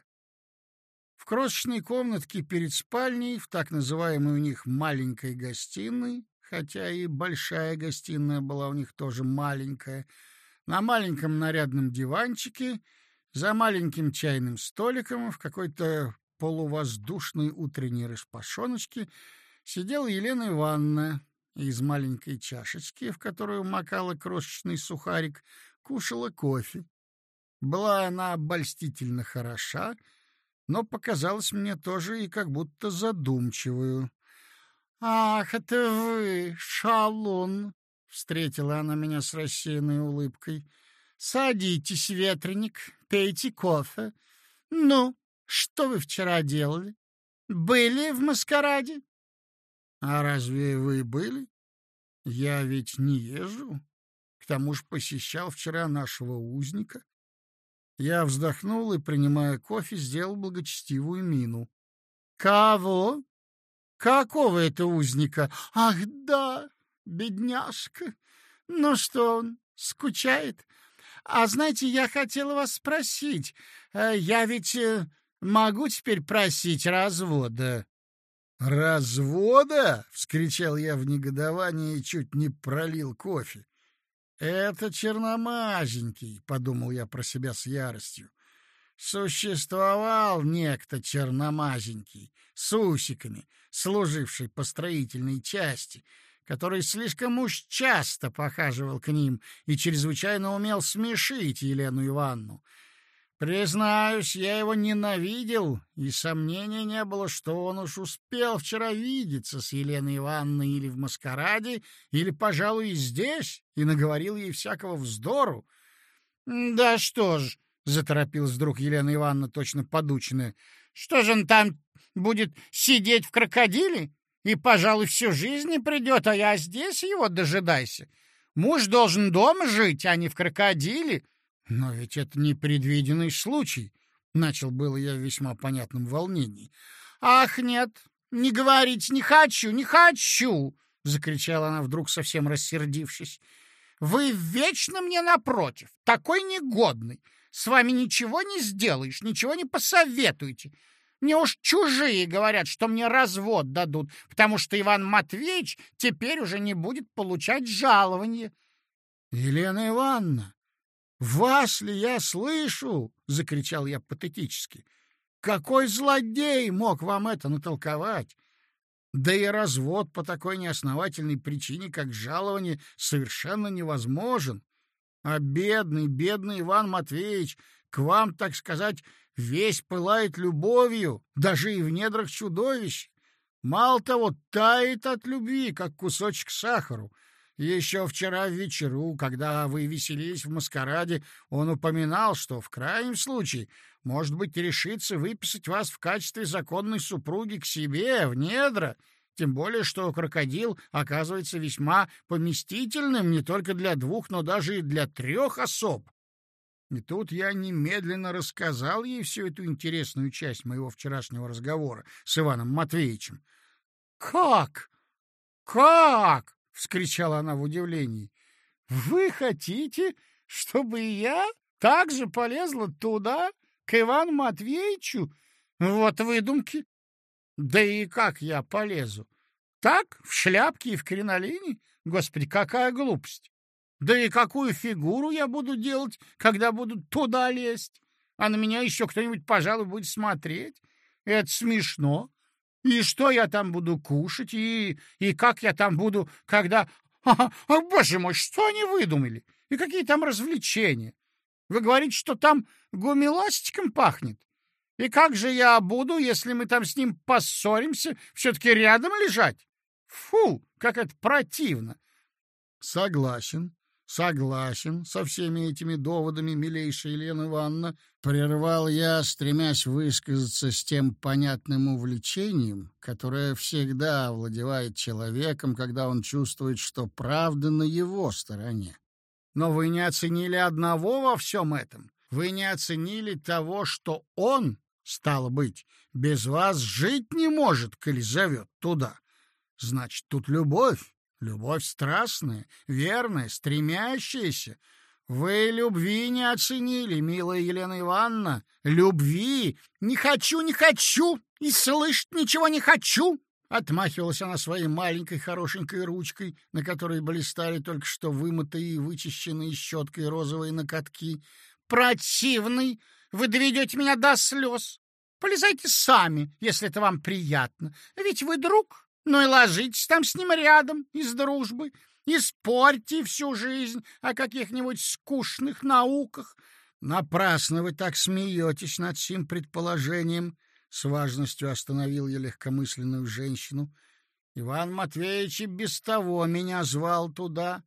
В крошечной комнатке перед спальней, в так называемой у них маленькой гостиной, хотя и большая гостиная была у них тоже маленькая, на маленьком нарядном диванчике, за маленьким чайным столиком в какой-то полувоздушной утренней распашоночке сидела Елена Ивановна и из маленькой чашечки, в которую макала крошечный сухарик, кушала кофе. Была она обольстительно хороша, но показалась мне тоже и как будто задумчивую. — Ах, это вы, шалун! — встретила она меня с рассеянной улыбкой. — Садитесь, ветреник, пейте кофе. Ну, что вы вчера делали? Были в маскараде? — А разве вы были? Я ведь не езжу. К тому же посещал вчера нашего узника. Я вздохнул и, принимая кофе, сделал благочестивую мину. — Кого? Какого это узника? Ах, да, бедняжка. Ну что он, скучает? А знаете, я хотела вас спросить. Я ведь могу теперь просить развода? — Развода? — вскричал я в негодовании и чуть не пролил кофе. «Это черномазенький», — подумал я про себя с яростью. Существовал некто черномазенький, с усиками, служивший по строительной части, который слишком уж часто похаживал к ним и чрезвычайно умел смешить Елену Ивановну. Признаюсь, я его ненавидел, и сомнения не было, что он уж успел вчера видеться с Еленой Ивановной или в маскараде, или, пожалуй, и здесь, и наговорил ей всякого вздору. — Да что ж, — заторопилась вдруг Елена Ивановна, точно подученная, — что же он там будет сидеть в крокодиле? И, пожалуй, всю жизнь не придет, а я здесь его дожидайся. Муж должен дома жить, а не в крокодиле. Но ведь это непредвиденный случай, — начал было я в весьма понятном волнении. — Ах, нет, не говорить не хочу, не хочу, — закричала она вдруг, совсем рассердившись. — Вы вечно мне напротив, такой негодный. С вами ничего не сделаешь, ничего не посоветуете. Мне уж чужие говорят, что мне развод дадут, потому что Иван Матвеевич теперь уже не будет получать жалование. — Елена Ивановна, вас ли я слышу? — закричал я патетически. — Какой злодей мог вам это натолковать? Да и развод по такой неосновательной причине, как жалование, совершенно невозможен. А бедный, бедный Иван Матвеевич к вам, так сказать, весь пылает любовью, даже и в недрах чудовищ. Мало того, тает от любви, как кусочек сахару. Еще вчера в вечеру, когда вы веселились в маскараде, он упоминал, что в крайнем случае, может быть, решится выписать вас в качестве законной супруги к себе, в недра, тем более, что крокодил оказывается весьма поместительным не только для двух, но даже и для трех особ. И тут я немедленно рассказал ей всю эту интересную часть моего вчерашнего разговора с Иваном Матвеевичем. — Как? Как? — вскричала она в удивлении. — Вы хотите, чтобы я также полезла туда, к Ивану Матвеевичу? Вот выдумки. Да и как я полезу? Так, в шляпке и в кринолине? Господи, какая глупость! Да и какую фигуру я буду делать, когда буду туда лезть? А на меня еще кто-нибудь, пожалуй, будет смотреть. Это смешно. И что я там буду кушать, и, и как я там буду, когда... А, а, боже мой, что они выдумали? И какие там развлечения? Вы говорите, что там гумиластиком пахнет? И как же я буду, если мы там с ним поссоримся, все-таки рядом лежать? Фу, как это противно! Согласен, согласен со всеми этими доводами, милейшая Елена Ивановна, прервал я, стремясь высказаться с тем понятным увлечением, которое всегда овладевает человеком, когда он чувствует, что правда на его стороне. Но вы не оценили одного во всем этом. Вы не оценили того, что он, стало быть, без вас жить не может, коли зовет туда. Значит, тут любовь, любовь страстная, верная, стремящаяся. Вы любви не оценили, милая Елена Ивановна. Любви! Не хочу, не хочу! И слышать ничего не хочу! Отмахивалась она своей маленькой хорошенькой ручкой, на которой блистали только что вымытые и вычищенные щеткой розовые ноготки. «Противный! Вы доведете меня до слез! Полезайте сами, если это вам приятно. Ведь вы друг, ну и ложитесь там с ним рядом из дружбы и спорьте всю жизнь о каких-нибудь скучных науках. Напрасно вы так смеетесь над сим предположением». С важностью остановил я легкомысленную женщину. Иван Матвеевич и без того меня звал туда.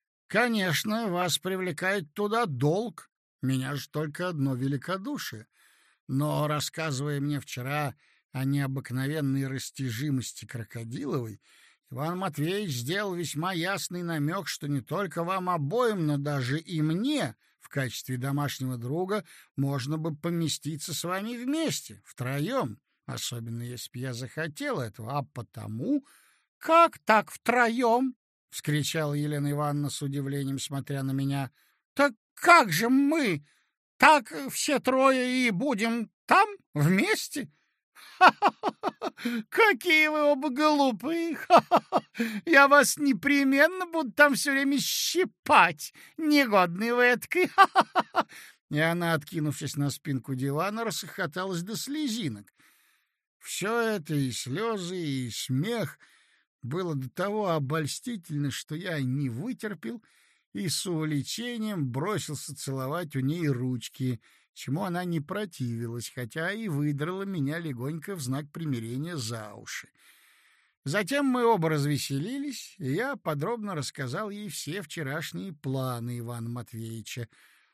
Конечно, вас привлекает туда долг. Меня же только одно великодушие. Но, рассказывая мне вчера о необыкновенной растяжимости Крокодиловой, Иван Матвеевич сделал весьма ясный намек, что не только вам обоим, но даже и мне в качестве домашнего друга можно бы поместиться с вами вместе, втроем, особенно если бы я захотел этого, а потому... — Как так втроем? — вскричала Елена Ивановна с удивлением, смотря на меня. — Так как же мы? Так все трое и будем там вместе? Какие вы оба глупые! Я вас непременно буду там все время щипать, негодный вы эткой! И она, откинувшись на спинку дивана, расхохоталась до слезинок. Все это, и слезы, и смех, было до того обольстительно, что я не вытерпел и с увлечением бросился целовать у ней ручки, чему она не противилась, хотя и выдрала меня легонько в знак примирения за уши. Затем мы оба развеселились, и я подробно рассказал ей все вчерашние планы Ивана Матвеевича.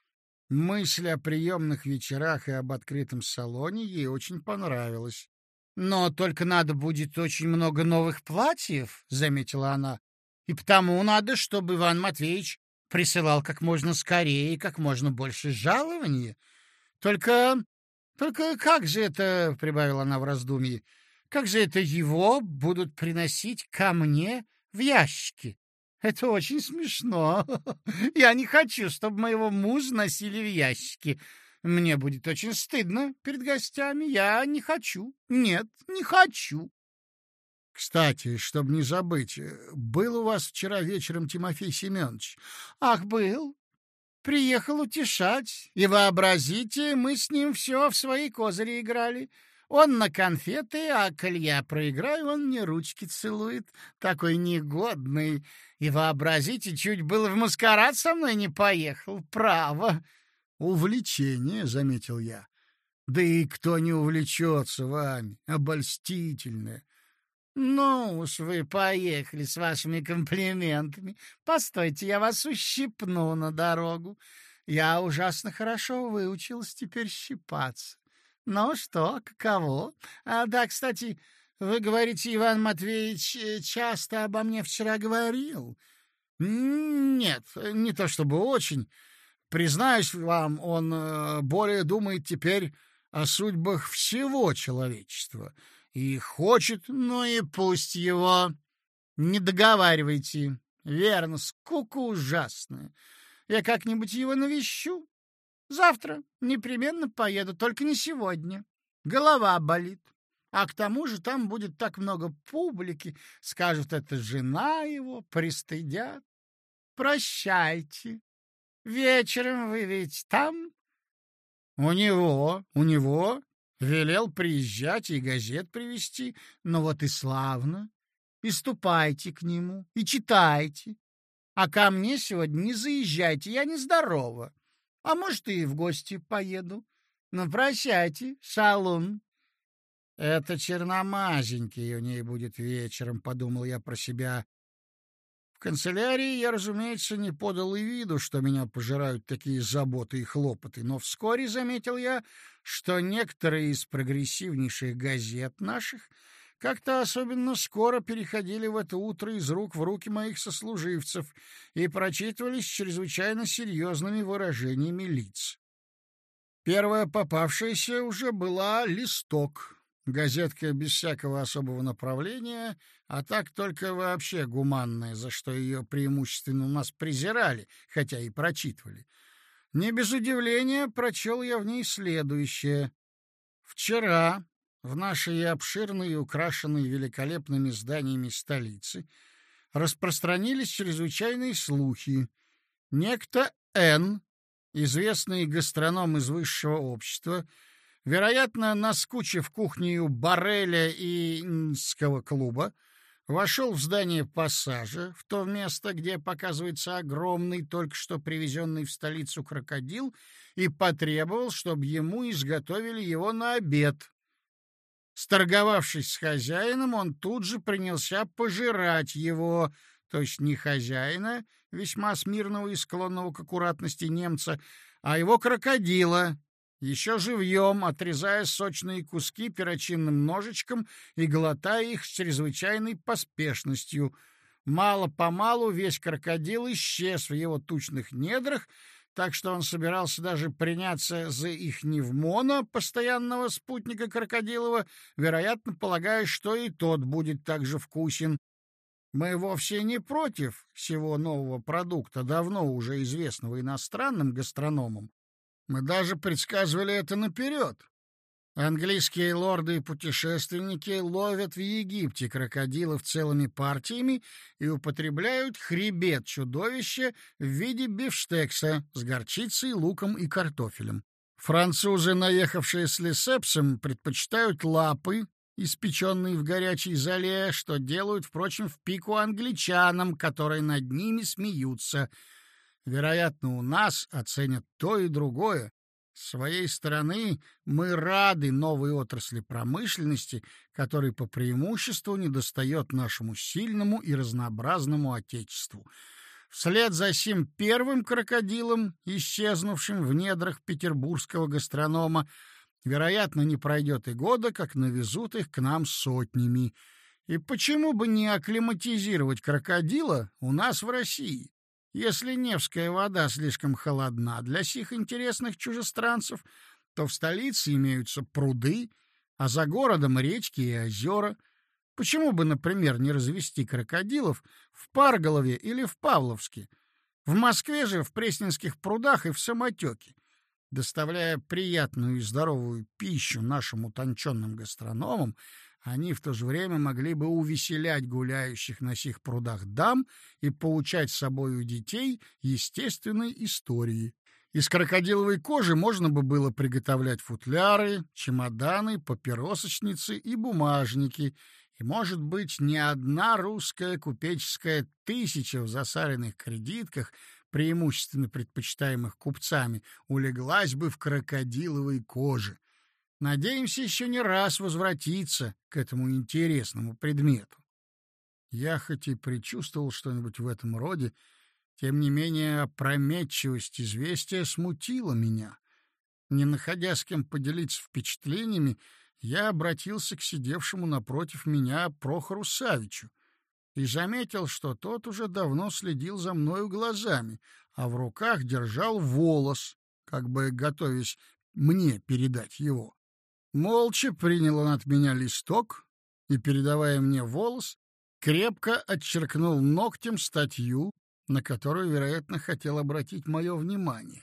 Мысль о приемных вечерах и об открытом салоне ей очень понравилась. — Но только надо будет очень много новых платьев, — заметила она, — и потому надо, чтобы Иван Матвеевич присылал как можно скорее и как можно больше жалования. Только... только как же это, — прибавила она в раздумье, — как же это его будут приносить ко мне в ящике? Это очень смешно. Я не хочу, чтобы моего мужа носили в ящике. Мне будет очень стыдно перед гостями. Я не хочу. Нет, не хочу. Кстати, чтобы не забыть, был у вас вчера вечером Тимофей Семенович? Ах, был. Приехал утешать. И вообразите, мы с ним все в свои козыри играли. Он на конфеты, а коль я проиграю, он мне ручки целует. Такой негодный. И вообразите, чуть было в маскарад со мной не поехал. Право. Увлечение, — заметил я. Да и кто не увлечется вами? Обольстительное. Ну уж вы поехали с вашими комплиментами. Постойте, я вас ущипну на дорогу. Я ужасно хорошо выучилась теперь щипаться. Ну что, каково? А, да, кстати, вы говорите, Иван Матвеевич часто обо мне вчера говорил? Нет, не то чтобы очень. Признаюсь вам, он более думает теперь о судьбах всего человечества и хочет, ну и пусть его. Не договаривайте. Верно, скука ужасная. Я как-нибудь его навещу. Завтра непременно поеду, только не сегодня. Голова болит. А к тому же там будет так много публики. Скажут, это жена его, пристыдят. прощайте. Вечером вы ведь там? У него, у него. Велел приезжать и газет привезти. Ну вот и славно. И ступайте к нему, и читайте. А ко мне сегодня не заезжайте, я нездорова. А может, и в гости поеду. Ну, прощайте, шалун. Это черномазенький у ней будет вечером, подумал я про себя. В канцелярии я, разумеется, не подал и виду, что меня пожирают такие заботы и хлопоты, но вскоре заметил я, что некоторые из прогрессивнейших газет наших как-то особенно скоро переходили в это утро из рук в руки моих сослуживцев и прочитывались с чрезвычайно серьезными выражениями лиц. Первая попавшаяся уже была «Листок». Газетка без всякого особого направления, а так только вообще гуманная, за что ее преимущественно у нас презирали, хотя и прочитывали. Не без удивления прочел я в ней следующее. Вчера в нашей обширной и украшенной великолепными зданиями столицы распространились чрезвычайные слухи. Некто Н, известный гастроном из высшего общества, вероятно, наскучив кухнею Барреля и Нского клуба, вошел в здание пассажа, в то место, где показывается огромный, только что привезенный в столицу крокодил, и потребовал, чтобы ему изготовили его на обед. Сторговавшись с хозяином, он тут же принялся пожирать его, то есть не хозяина, весьма смирного и склонного к аккуратности немца, а его крокодила, еще живьем, отрезая сочные куски перочинным ножичком и глотая их с чрезвычайной поспешностью. Мало-помалу весь крокодил исчез в его тучных недрах, так что он собирался даже приняться за ихневмона, постоянного спутника крокодилова, вероятно, полагая, что и тот будет так же вкусен. Мы вовсе не против всего нового продукта, давно уже известного иностранным гастрономам. Мы даже предсказывали это наперед. Английские лорды и путешественники ловят в Египте крокодилов целыми партиями и употребляют хребет чудовища в виде бифштекса с горчицей, луком и картофелем. Французы, наехавшие с лесепсом, предпочитают лапы, испеченные в горячей золе, что делают, впрочем, в пику англичанам, которые над ними смеются. Вероятно, у нас оценят то и другое. С своей стороны мы рады новой отрасли промышленности, которой по преимуществу недостает нашему сильному и разнообразному отечеству. Вслед за сим первым крокодилом, исчезнувшим в недрах петербургского гастронома, вероятно, не пройдет и года, как навезут их к нам сотнями. И почему бы не акклиматизировать крокодила у нас в России? Если Невская вода слишком холодна для сих интересных чужестранцев, то в столице имеются пруды, а за городом речки и озера. Почему бы, например, не развести крокодилов в Парголове или в Павловске? В Москве же в Пресненских прудах и в Самотеке. Доставляя приятную и здоровую пищу нашим утонченным гастрономам, они в то же время могли бы увеселять гуляющих на сих прудах дам и поучать собою детей естественной истории. Из крокодиловой кожи можно бы было приготовлять футляры, чемоданы, папиросочницы и бумажники, и, может быть, не одна русская купеческая тысяча в засаленных кредитках, преимущественно предпочитаемых купцами, улеглась бы в крокодиловой коже. Надеемся еще не раз возвратиться к этому интересному предмету. Я хоть и предчувствовал что-нибудь в этом роде, тем не менее опрометчивость известия смутила меня. Не находя с кем поделиться впечатлениями, я обратился к сидевшему напротив меня Прохору Савичу и заметил, что тот уже давно следил за мною глазами, а в руках держал волос, как бы готовясь мне передать его. Молча принял он от меня листок и, передавая мне волос, крепко отчеркнул ногтем статью, на которую, вероятно, хотел обратить мое внимание.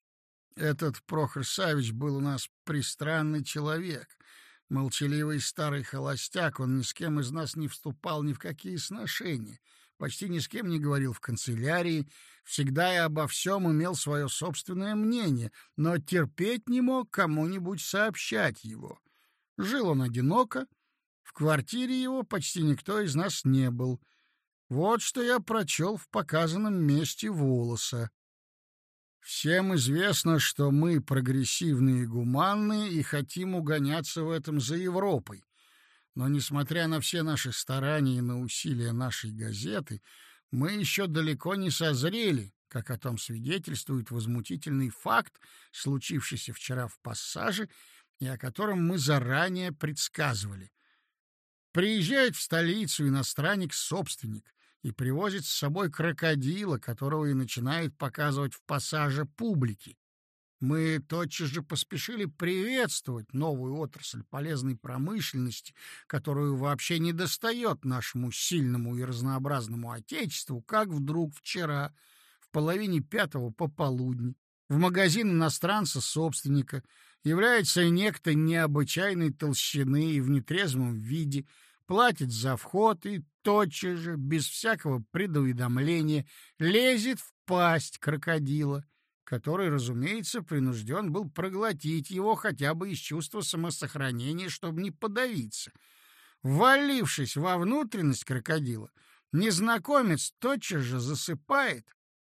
Этот Прохор Савич был у нас пристранный человек, молчаливый старый холостяк, он ни с кем из нас не вступал ни в какие сношения, почти ни с кем не говорил в канцелярии, всегда и обо всем имел свое собственное мнение, но терпеть не мог кому-нибудь сообщать его. Жил он одиноко, в квартире его почти никто из нас не был. Вот что я прочел в показанном месте Волоса. Всем известно, что мы прогрессивные и гуманные и хотим угоняться в этом за Европой. Но, несмотря на все наши старания и на усилия нашей газеты, мы еще далеко не созрели, как о том свидетельствует возмутительный факт, случившийся вчера в Пассаже, и о котором мы заранее предсказывали. Приезжает в столицу иностранник-собственник и привозит с собой крокодила, которого и начинает показывать в Пассаже публике. Мы тотчас же поспешили приветствовать новую отрасль полезной промышленности, которую вообще не достает нашему сильному и разнообразному отечеству, как вдруг вчера, в половине пятого пополудни, в магазин иностранца-собственника является некто необычайной толщины и в нетрезвом виде, платит за вход и тотчас же, без всякого предуведомления, лезет в пасть крокодила, который, разумеется, принужден был проглотить его хотя бы из чувства самосохранения, чтобы не подавиться. Ввалившись во внутренность крокодила, незнакомец тотчас же засыпает.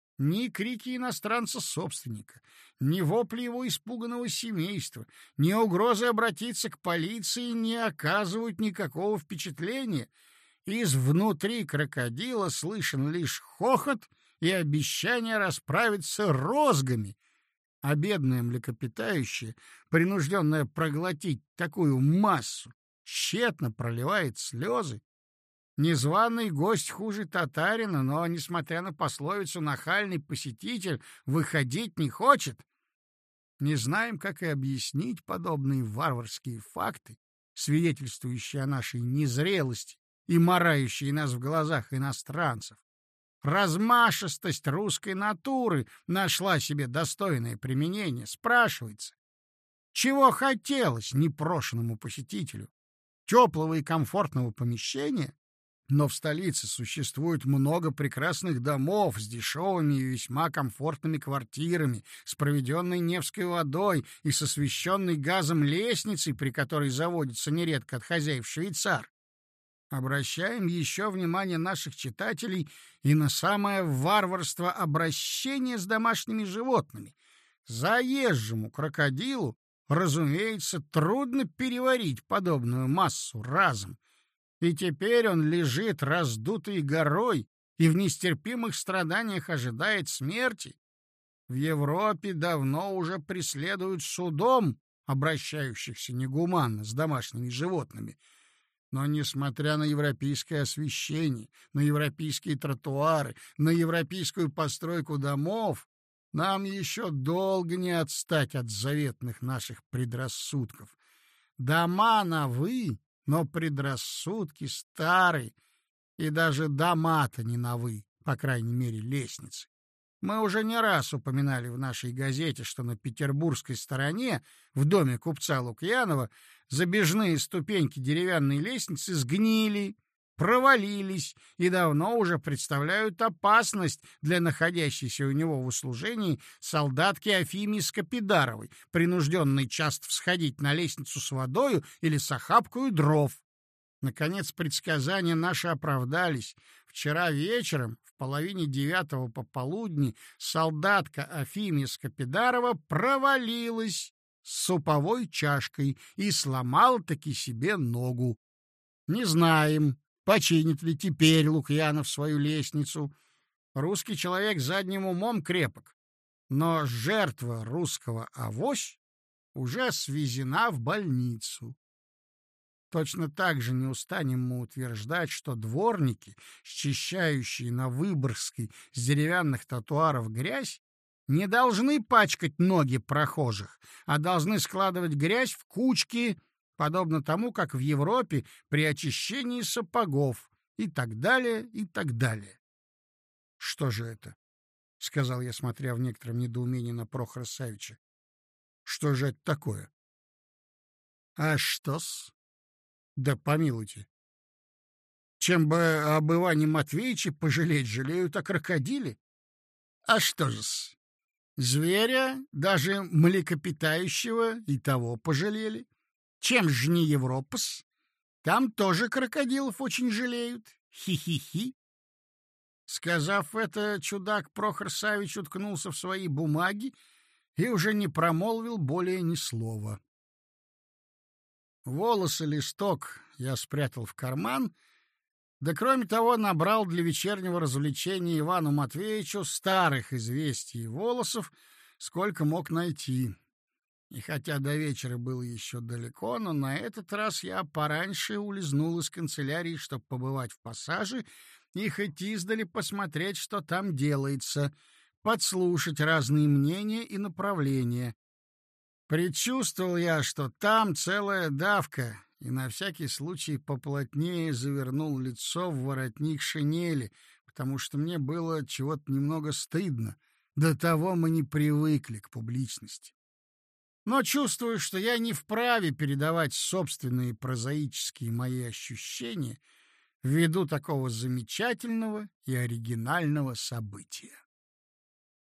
Ни крики иностранца-собственника, ни вопли его испуганного семейства, ни угрозы обратиться к полиции не оказывают никакого впечатления. Из внутри крокодила слышен лишь хохот и обещание расправиться розгами, а бедное млекопитающее, принужденное проглотить такую массу, тщетно проливает слезы. Незваный гость хуже татарина, но, несмотря на пословицу, нахальный посетитель выходить не хочет. Не знаем, как и объяснить подобные варварские факты, свидетельствующие о нашей незрелости и марающие нас в глазах иностранцев. Размашистость русской натуры нашла себе достойное применение. Спрашивается, чего хотелось непрошенному посетителю? Теплого и комфортного помещения? Но в столице существует много прекрасных домов с дешевыми и весьма комфортными квартирами, с проведенной Невской водой и с освещенной газом лестницей, при которой заводится нередко от хозяев швейцар. Обращаем еще внимание наших читателей и на самое варварство обращения с домашними животными. Заезжему крокодилу, разумеется, трудно переварить подобную массу разом. И теперь он лежит раздутый горой и в нестерпимых страданиях ожидает смерти. В Европе давно уже преследуют судом обращающихся негуманно с домашними животными. Но, несмотря на европейское освещение, на европейские тротуары, на европейскую постройку домов, нам еще долго не отстать от заветных наших предрассудков. Дома новы, но предрассудки старые, и даже дома-то не новы, по крайней мере, лестницы. Мы уже не раз упоминали в нашей газете, что на петербургской стороне, в доме купца Лукьянова, забежные ступеньки деревянной лестницы сгнили, провалились и давно уже представляют опасность для находящейся у него в услужении солдатки Афимии Скопидаровой, принужденной часто всходить на лестницу с водою или с охапкою дров. Наконец, предсказания наши оправдались. Вчера вечером, в половине девятого пополудни, солдатка Афимия Скопидарова провалилась с суповой чашкой и сломала-таки себе ногу. Не знаем, починит ли теперь Лукьянов свою лестницу. Русский человек задним умом крепок, но жертва русского авось уже свезена в больницу. Точно так же не устанем мы утверждать, что дворники, счищающие на Выборгской с деревянных тротуаров грязь, не должны пачкать ноги прохожих, а должны складывать грязь в кучки, подобно тому, как в Европе при очищении сапогов, и так далее, и так далее. — Что же это? — сказал я, смотря в некотором недоумении на Прохора Савича. — Что же это такое? — А что-с? Да помилуйте. Чем бы об Иване Матвеевиче пожалеть, жалеют о крокодиле. А что же-с, зверя, даже млекопитающего, и того пожалели. Чем же не Европа-с? Там тоже крокодилов очень жалеют. Хи-хи-хи. Сказав это, чудак Прохор Савич уткнулся в свои бумаги и уже не промолвил более ни слова. Волосы листок я спрятал в карман, да кроме того набрал для вечернего развлечения Ивану Матвеевичу старых известий и волосов, сколько мог найти. И хотя до вечера было еще далеко, но на этот раз я пораньше улизнул из канцелярии, чтобы побывать в пассаже и хоть издали посмотреть, что там делается, подслушать разные мнения и направления. Предчувствовал я, что там целая давка, и на всякий случай поплотнее завернул лицо в воротник шинели, потому что мне было чего-то немного стыдно. До того мы не привыкли к публичности. Но чувствую, что я не вправе передавать собственные прозаические мои ощущения ввиду такого замечательного и оригинального события.